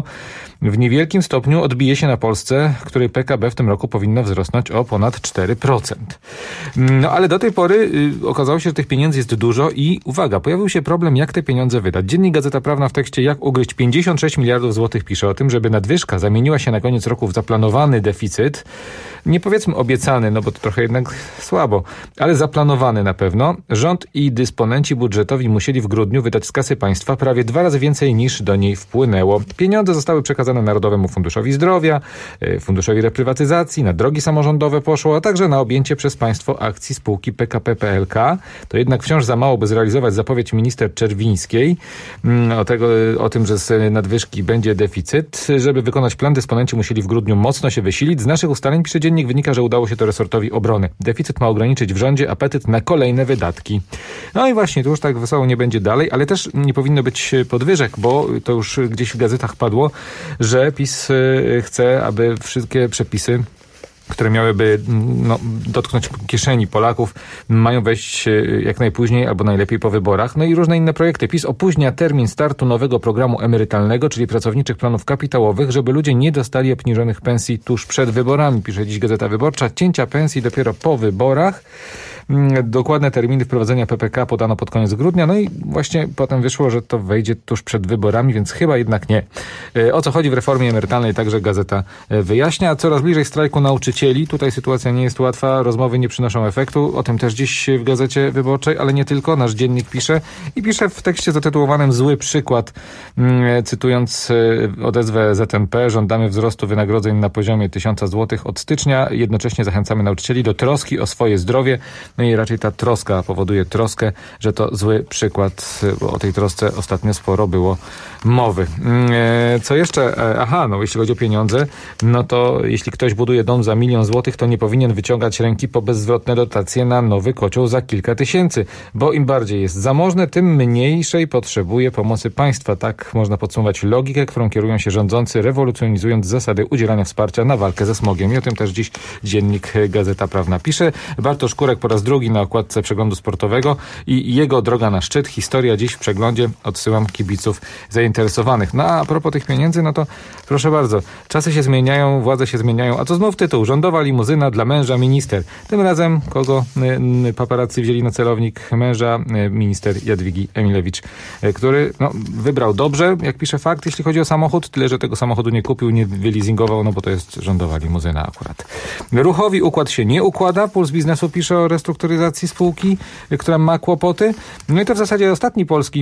S16: w niewielkim stopniu odbije się na Polsce, której P K B w tym roku powinno wzrosnąć o ponad cztery procent. No ale do tej pory y, okazało się, że tych pieniędzy jest dużo i uwaga, pojawił się problem, jak te pieniądze wydać. Dziennik Gazeta Prawna w tekście Jak ugryźć pięćdziesiąt sześć miliardów złotych pisze o tym, żeby nadwyżka zamieniła się na koniec roku w zaplanowany deficyt. Nie powiedzmy obiecany, no bo to trochę jednak słabo, ale zaplanowany na pewno. Rząd i dysponenci budżetowi musieli w grudniu wydać z kasy państwa prawie dwa razy więcej niż do niej wpłynęło. Pieniądze zostały przekazane Narodowemu Funduszowi Zdrowia, Funduszowi Reprywatyzacji, na drogi samorządowe poszło, a także na objęcie przez państwo akcji spółki P K P P L K. To jednak wciąż za mało, by zrealizować zapowiedź minister Czerwińskiej o, tego, o tym, że z nadwyżki będzie deficyt. Żeby wykonać plan, dysponenci musieli w grudniu mocno się wysilić. Z naszych ustaleń, pisze dziennik, wynika, że udało się to resortowi obrony. Deficyt ma ograniczyć w rządzie apetyt na kolejne wydatki. No i właśnie, to już tak wesoło nie będzie dalej, ale też nie powinno być podwyżek, bo to już gdzieś w gazetach padło, że PiS chce, aby wszystkie przepisy, które miałyby no, dotknąć kieszeni Polaków, mają wejść jak najpóźniej albo najlepiej po wyborach. No i różne inne projekty. PiS opóźnia termin startu nowego programu emerytalnego, czyli pracowniczych planów kapitałowych, żeby ludzie nie dostali obniżonych pensji tuż przed wyborami. Pisze dziś Gazeta Wyborcza. Cięcia pensji dopiero po wyborach. Dokładne terminy wprowadzenia P P K podano pod koniec grudnia, no i właśnie potem wyszło, że to wejdzie tuż przed wyborami, więc chyba jednak nie. O co chodzi w reformie emerytalnej, także gazeta wyjaśnia. Coraz bliżej strajku nauczycieli. Tutaj sytuacja nie jest łatwa, rozmowy nie przynoszą efektu. O tym też dziś w Gazecie Wyborczej, ale nie tylko. Nasz dziennik pisze i pisze w tekście zatytułowanym Zły przykład, cytując odezwę Z N P. Żądamy wzrostu wynagrodzeń na poziomie tysiąca złotych od stycznia. Jednocześnie zachęcamy nauczycieli do troski o swoje zdrowie. No i raczej ta troska powoduje troskę, że to zły przykład, bo o tej trosce ostatnio sporo było mowy. Co jeszcze? Aha, no jeśli chodzi o pieniądze, no to jeśli ktoś buduje dom za milion złotych, to nie powinien wyciągać ręki po bezzwrotne dotacje na nowy kocioł za kilka tysięcy, bo im bardziej jest zamożny, tym mniejszej potrzebuje pomocy państwa. Tak można podsumować logikę, którą kierują się rządzący, rewolucjonizując zasady udzielania wsparcia na walkę ze smogiem. I o tym też dziś dziennik Gazeta Prawna pisze. Bartosz Kurek po raz drugi na okładce przeglądu sportowego i jego droga na szczyt. Historia dziś w przeglądzie. Odsyłam kibiców zainteresowanych. No a propos tych pieniędzy, no to proszę bardzo. Czasy się zmieniają, władze się zmieniają, a to znów tytuł. Rządowa limuzyna dla męża minister. Tym razem kogo paparazzi wzięli na celownik? Męża minister Jadwigi Emilewicz, który no, wybrał dobrze, jak pisze Fakt, jeśli chodzi o samochód, tyle, że tego samochodu nie kupił, nie wyleasingował, no bo to jest rządowa limuzyna akurat. Ruchowi układ się nie układa. Puls Biznesu pisze o restrukturyzacji spółki, która ma kłopoty. No i to w zasadzie ostatni polski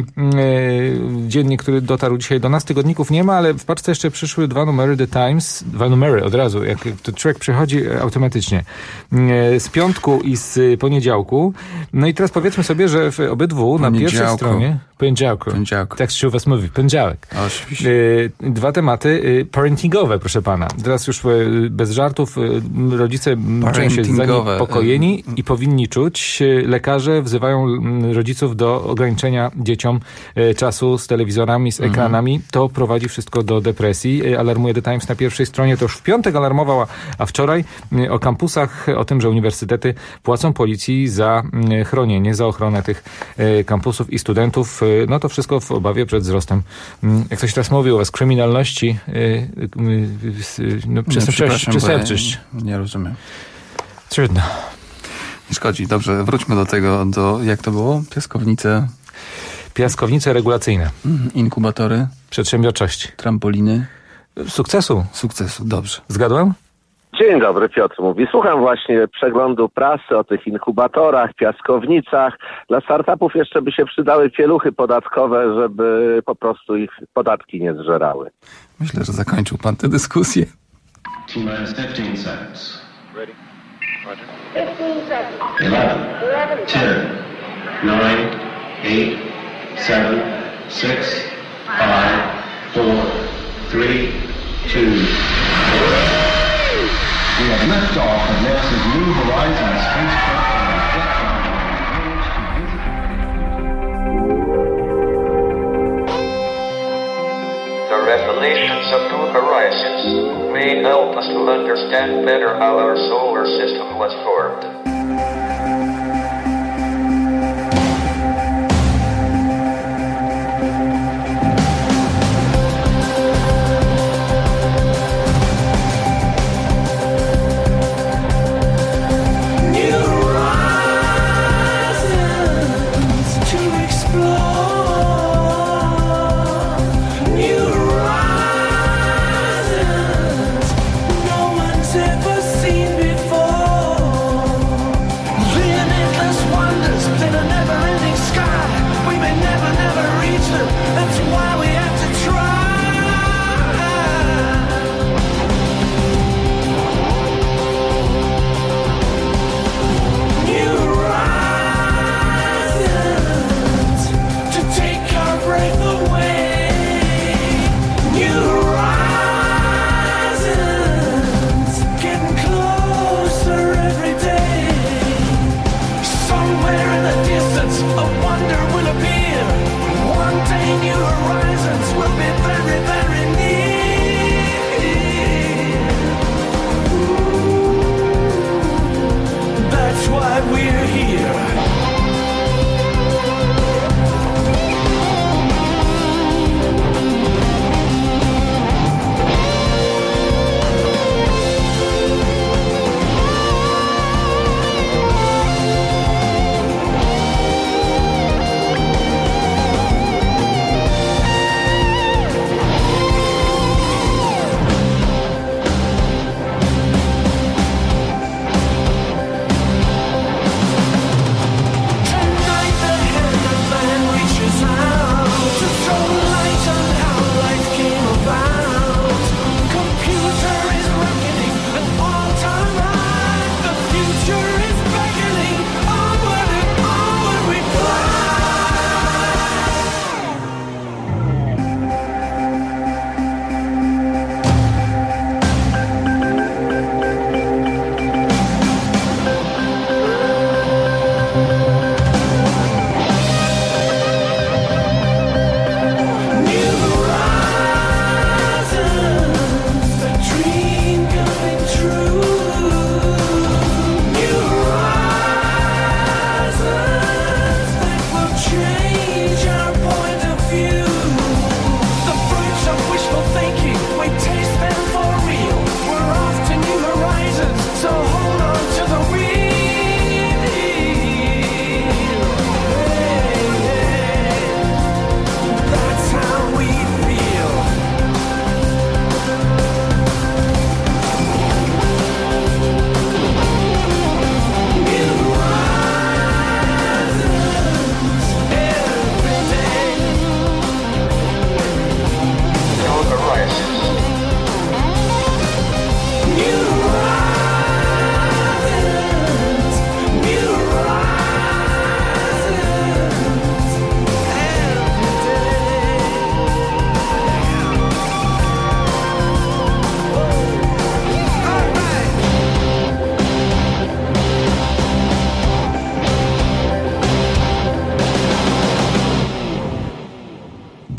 S16: yy, dziennik, który dotarł dzisiaj do nas. Tygodników nie ma, ale w paczce jeszcze przyszły dwa numery The Times. Dwa numery od razu, jak to człowiek przychodzi automatycznie. Yy, z piątku i z poniedziałku. No i teraz powiedzmy sobie, że w obydwu na pierwszej stronie Poniedziałku.
S1: Poniedziałku.
S16: Tak się u was mówi. Poniedziałek.
S1: Oczywiście.
S16: Yy, dwa tematy yy, parentingowe, proszę pana. Teraz już yy, bez żartów yy, rodzice czują się zaniepokojeni i powinni czuć. Lekarze wzywają rodziców do ograniczenia dzieciom czasu z telewizorami, z ekranami. Mhm. To prowadzi wszystko do depresji. Alarmuje The Times na pierwszej stronie. To już w piątek alarmował, a wczoraj o kampusach, o tym, że uniwersytety płacą policji za chronienie, za ochronę tych kampusów i studentów. No to wszystko w obawie przed wzrostem, jak ktoś teraz mówił o was, kryminalności, no, przestępczość. przestępczość.
S1: Nie, nie rozumiem.
S16: Trudno.
S1: Nie szkodzi. Dobrze, wróćmy do tego, do jak to było? Piaskownice.
S16: Piaskownice regulacyjne.
S1: Inkubatory.
S16: Przedsiębiorczości.
S1: Trampoliny.
S16: Sukcesu.
S1: Sukcesu, dobrze.
S16: Zgadłem?
S13: Dzień dobry, Piotr mówi. Słucham właśnie przeglądu prasy o tych inkubatorach, piaskownicach. Dla startupów jeszcze by się przydały pieluchy podatkowe, żeby po prostu ich podatki nie zżerały.
S1: Myślę, że zakończył pan tę dyskusję.
S20: T-minus fifteen seconds. Ready? Roger.
S15: fifteen seconds.
S20: eleven, ten, nine, eight, seven, six, five, four, three, two, we have liftoff of NASA's New Horizons spacecraft.
S4: The revelations of New Horizons may help us to understand better how our solar system was formed.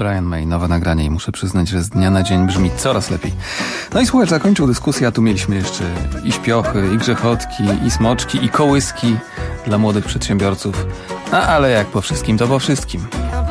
S1: Brian May, nowe nagranie i muszę przyznać, że z dnia na dzień brzmi coraz lepiej. No i słuchaj, zakończył dyskusję, a tu mieliśmy jeszcze i śpiochy, i grzechotki, i smoczki, i kołyski dla młodych przedsiębiorców. No ale jak po wszystkim, to po wszystkim.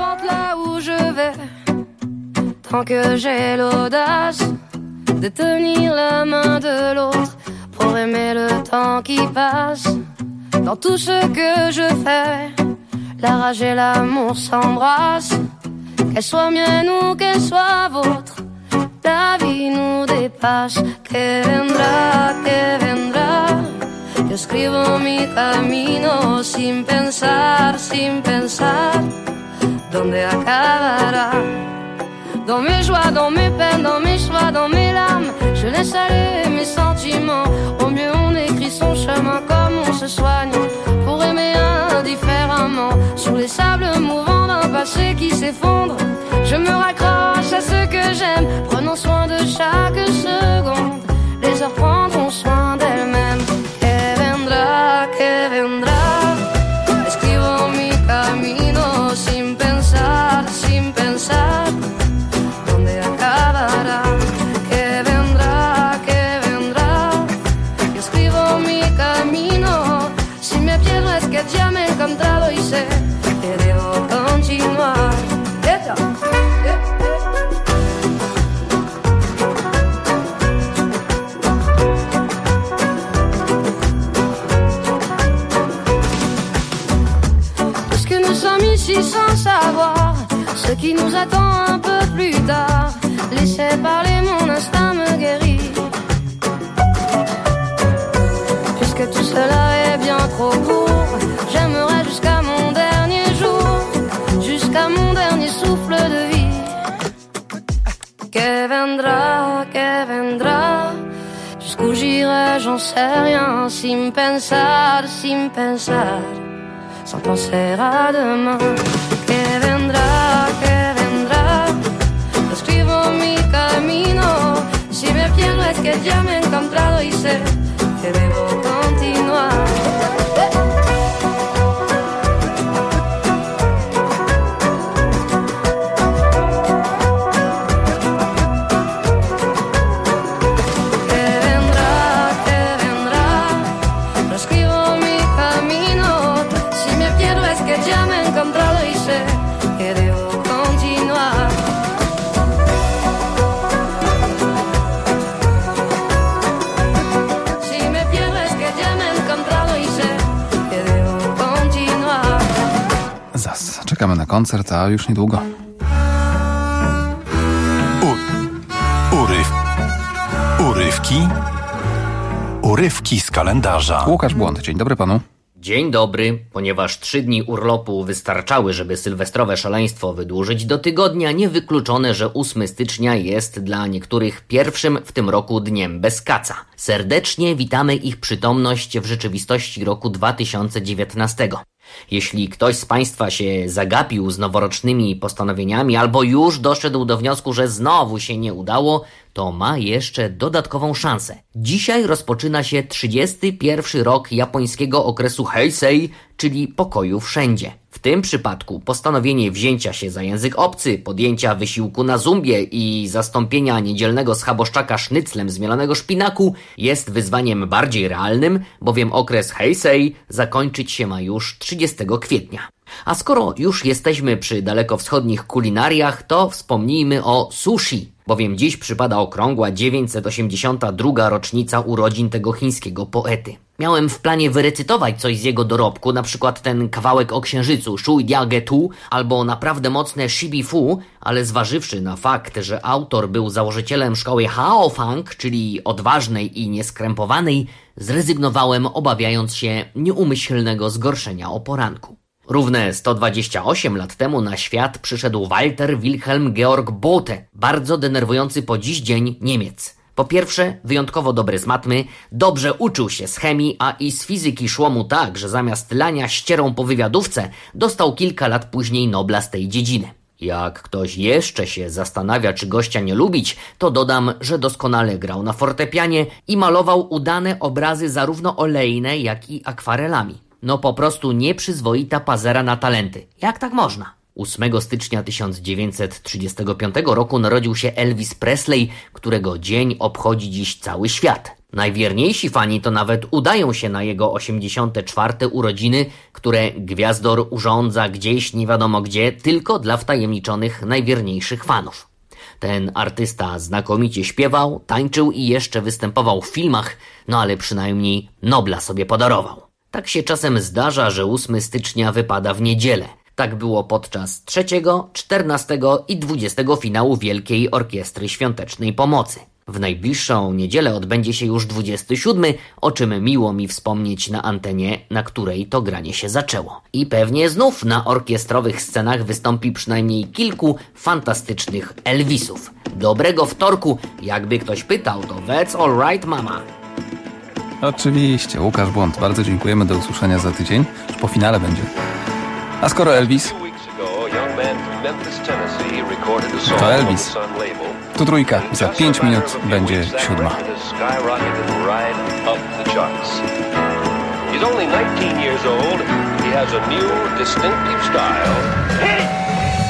S5: Tant que j'ai l'audace de tenir la main de l'autre pour aimer le temps qui passe. Dans tout ce que je fais, la rage et l'amour s'embrassent. Qu'elle soit mienne ou qu'elle soit vôtre, la vie nous dépasse. Que vendrá, que vendrá. Yo escribo mi camino sin pensar, sin pensar dónde acabará. Dans mes joies, dans mes peines, dans mes choix, dans mes larmes, je laisse aller mes sentiments. Au mieux on écrit son chemin comme on se soigne pour aimer indifféremment. Sur les sables mouvants d'un passé qui s'effondre, je me raccroche à ce que j'aime, prenant soin de chaque seconde. Les heures prendront soin d'elles-mêmes. Que vendrá, que vendrá. Escribo mi camino sin pensar, sin pensar. Que vendrá, que vendrá. Yo escribo mi camino. Si me pierdo es que ya me he encontrado y sé que debo continuar. Ella. Puisque nous sommes ici sans savoir ce qui nous attend un peu plus tard. Laissez parler, mon instinct me guérit. Puisque tout cela est bien trop court, j'aimerais jusqu'à mon dernier jour, jusqu'à mon dernier souffle de vie. Que vendrá, que vendrá. Jusqu'où j'irai, j'en sais rien. Sin pensar, sin pensar, sans penser à demain. Que vendrá, que vendrá. Escribo mi camino. Si me pierdo es que ya me he encontrado y sé que debo continuar. Que vendrá, que vendrá. Escribo mi camino. Si me pierdo es que ya me he encontrado y sé que debo continuar.
S1: Zas, czekamy na koncert, a już niedługo.
S17: U, uryw, urywki, urywki z kalendarza.
S1: Łukasz Błąd, dzień dobry panu.
S18: Dzień dobry. Ponieważ trzy dni urlopu wystarczały, żeby sylwestrowe szaleństwo wydłużyć do tygodnia, niewykluczone, że ósmego stycznia jest dla niektórych pierwszym w tym roku dniem bez kaca. Serdecznie witamy ich przytomność w rzeczywistości roku dwa tysiące dziewiętnastego. Jeśli ktoś z Państwa się zagapił z noworocznymi postanowieniami albo już doszedł do wniosku, że znowu się nie udało, to ma jeszcze dodatkową szansę. Dzisiaj rozpoczyna się trzydziesty pierwszy rok japońskiego okresu Heisei, czyli pokoju wszędzie. W tym przypadku postanowienie wzięcia się za język obcy, podjęcia wysiłku na zumbie i zastąpienia niedzielnego schaboszczaka sznyclem z mielonego szpinaku jest wyzwaniem bardziej realnym, bowiem okres Heisei zakończyć się ma już trzydziestego kwietnia. A skoro już jesteśmy przy dalekowschodnich kulinariach, to wspomnijmy o sushi, bowiem dziś przypada okrągła dziewięćset osiemdziesiąta druga rocznica urodzin tego chińskiego poety. Miałem w planie wyrecytować coś z jego dorobku, na przykład ten kawałek o księżycu Shui Diage Tu albo naprawdę mocne Shibi Fu, ale zważywszy na fakt, że autor był założycielem szkoły Hao Fang, czyli odważnej i nieskrępowanej, zrezygnowałem, obawiając się nieumyślnego zgorszenia o poranku. Równe sto dwadzieścia osiem lat temu na świat przyszedł Walter Wilhelm Georg Bothe, bardzo denerwujący po dziś dzień Niemiec. Po pierwsze, wyjątkowo dobry z matmy, dobrze uczył się z chemii, a i z fizyki szło mu tak, że zamiast lania ścierą po wywiadówce, dostał kilka lat później Nobla z tej dziedziny. Jak ktoś jeszcze się zastanawia, czy gościa nie lubić, to dodam, że doskonale grał na fortepianie i malował udane obrazy zarówno olejne, jak i akwarelami. No po prostu nieprzyzwoita pazera na talenty. Jak tak można? ósmego stycznia tysiąc dziewięćset trzydziestego piątego roku narodził się Elvis Presley, którego dzień obchodzi dziś cały świat. Najwierniejsi fani to nawet udają się na jego osiemdziesiąte czwarte urodziny, które gwiazdor urządza gdzieś nie wiadomo gdzie, tylko dla wtajemniczonych najwierniejszych fanów. Ten artysta znakomicie śpiewał, tańczył i jeszcze występował w filmach, no ale przynajmniej Nobla sobie podarował. Tak się czasem zdarza, że ósmego stycznia wypada w niedzielę. Tak było podczas trzeciego, czternastego i dwudziestego finału Wielkiej Orkiestry Świątecznej Pomocy. W najbliższą niedzielę odbędzie się już dwudziesty siódmy, o czym miło mi wspomnieć na antenie, na której to granie się zaczęło. I pewnie znów na orkiestrowych scenach wystąpi przynajmniej kilku fantastycznych Elvisów. Dobrego wtorku, jakby ktoś pytał, to that's all right, mama.
S1: Oczywiście, Łukasz Błąd. Bardzo dziękujemy, do usłyszenia za tydzień. Już po finale będzie. A skoro Elvis, to Elvis. Tu trójka. Za pięć minut będzie siódma.
S6: He's only nineteen years old. He has a new, distinctive style. Hit it!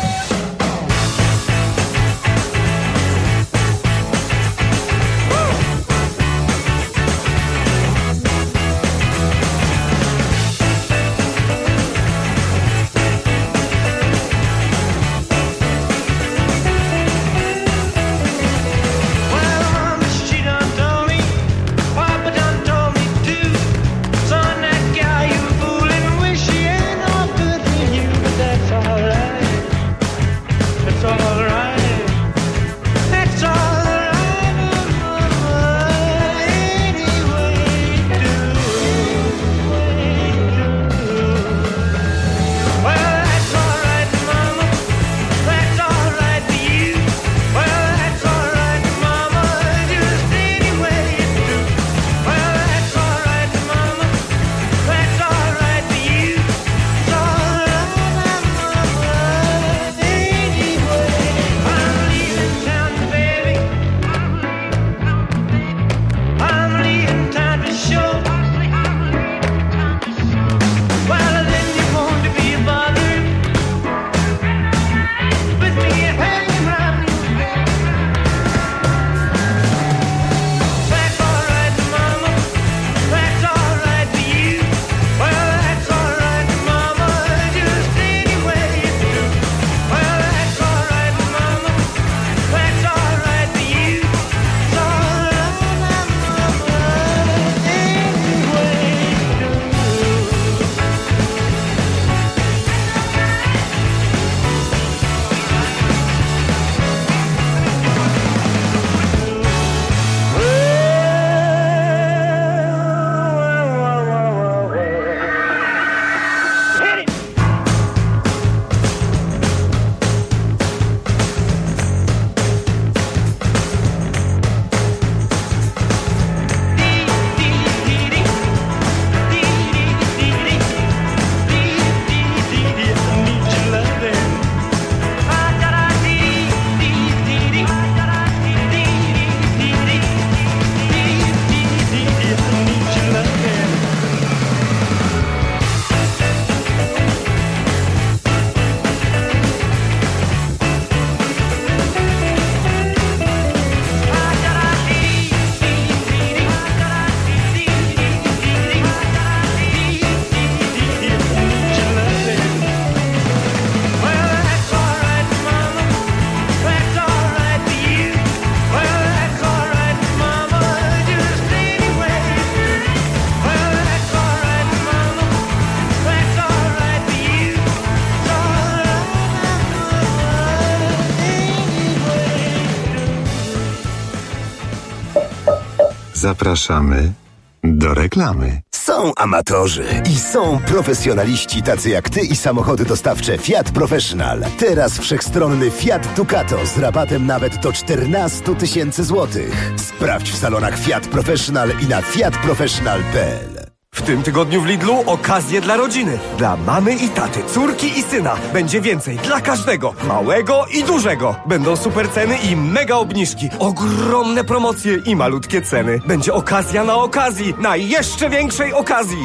S8: Zapraszamy do reklamy.
S7: Są amatorzy i są profesjonaliści tacy jak ty i samochody dostawcze Fiat Professional. Teraz wszechstronny Fiat Ducato z rabatem nawet do czternaście tysięcy złotych. Sprawdź w salonach Fiat Professional i na fiat professional kropka p l.
S14: W tym tygodniu w Lidlu okazje dla rodziny. Dla mamy i taty, córki i syna. Będzie więcej dla każdego, małego i dużego. Będą super ceny i mega obniżki. Ogromne promocje i malutkie ceny. Będzie okazja na okazji, na jeszcze większej okazji.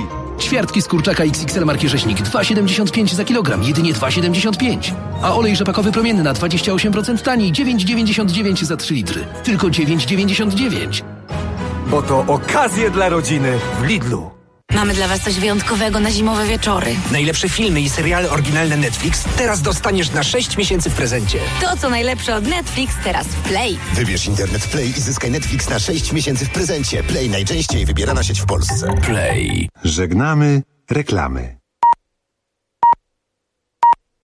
S14: Ćwiartki z kurczaka X X L marki Rzeźnik dwa siedemdziesiąt pięć za kilogram, jedynie dwa siedemdziesiąt pięć. A olej rzepakowy promienny na dwadzieścia osiem procent taniej, dziewięć dziewięćdziesiąt dziewięć za trzy litry. Tylko dziewięć dziewięćdziesiąt dziewięć.
S19: Bo to okazje dla rodziny w Lidlu.
S11: Mamy dla Was coś wyjątkowego na zimowe wieczory.
S21: Najlepsze filmy i seriale oryginalne Netflix teraz dostaniesz na sześć miesięcy w prezencie.
S11: To, co najlepsze od Netflix, teraz w Play.
S7: Wybierz internet Play i zyskaj Netflix na sześć miesięcy w prezencie. Play najczęściej wybierana sieć w Polsce.
S17: Play. Żegnamy reklamy.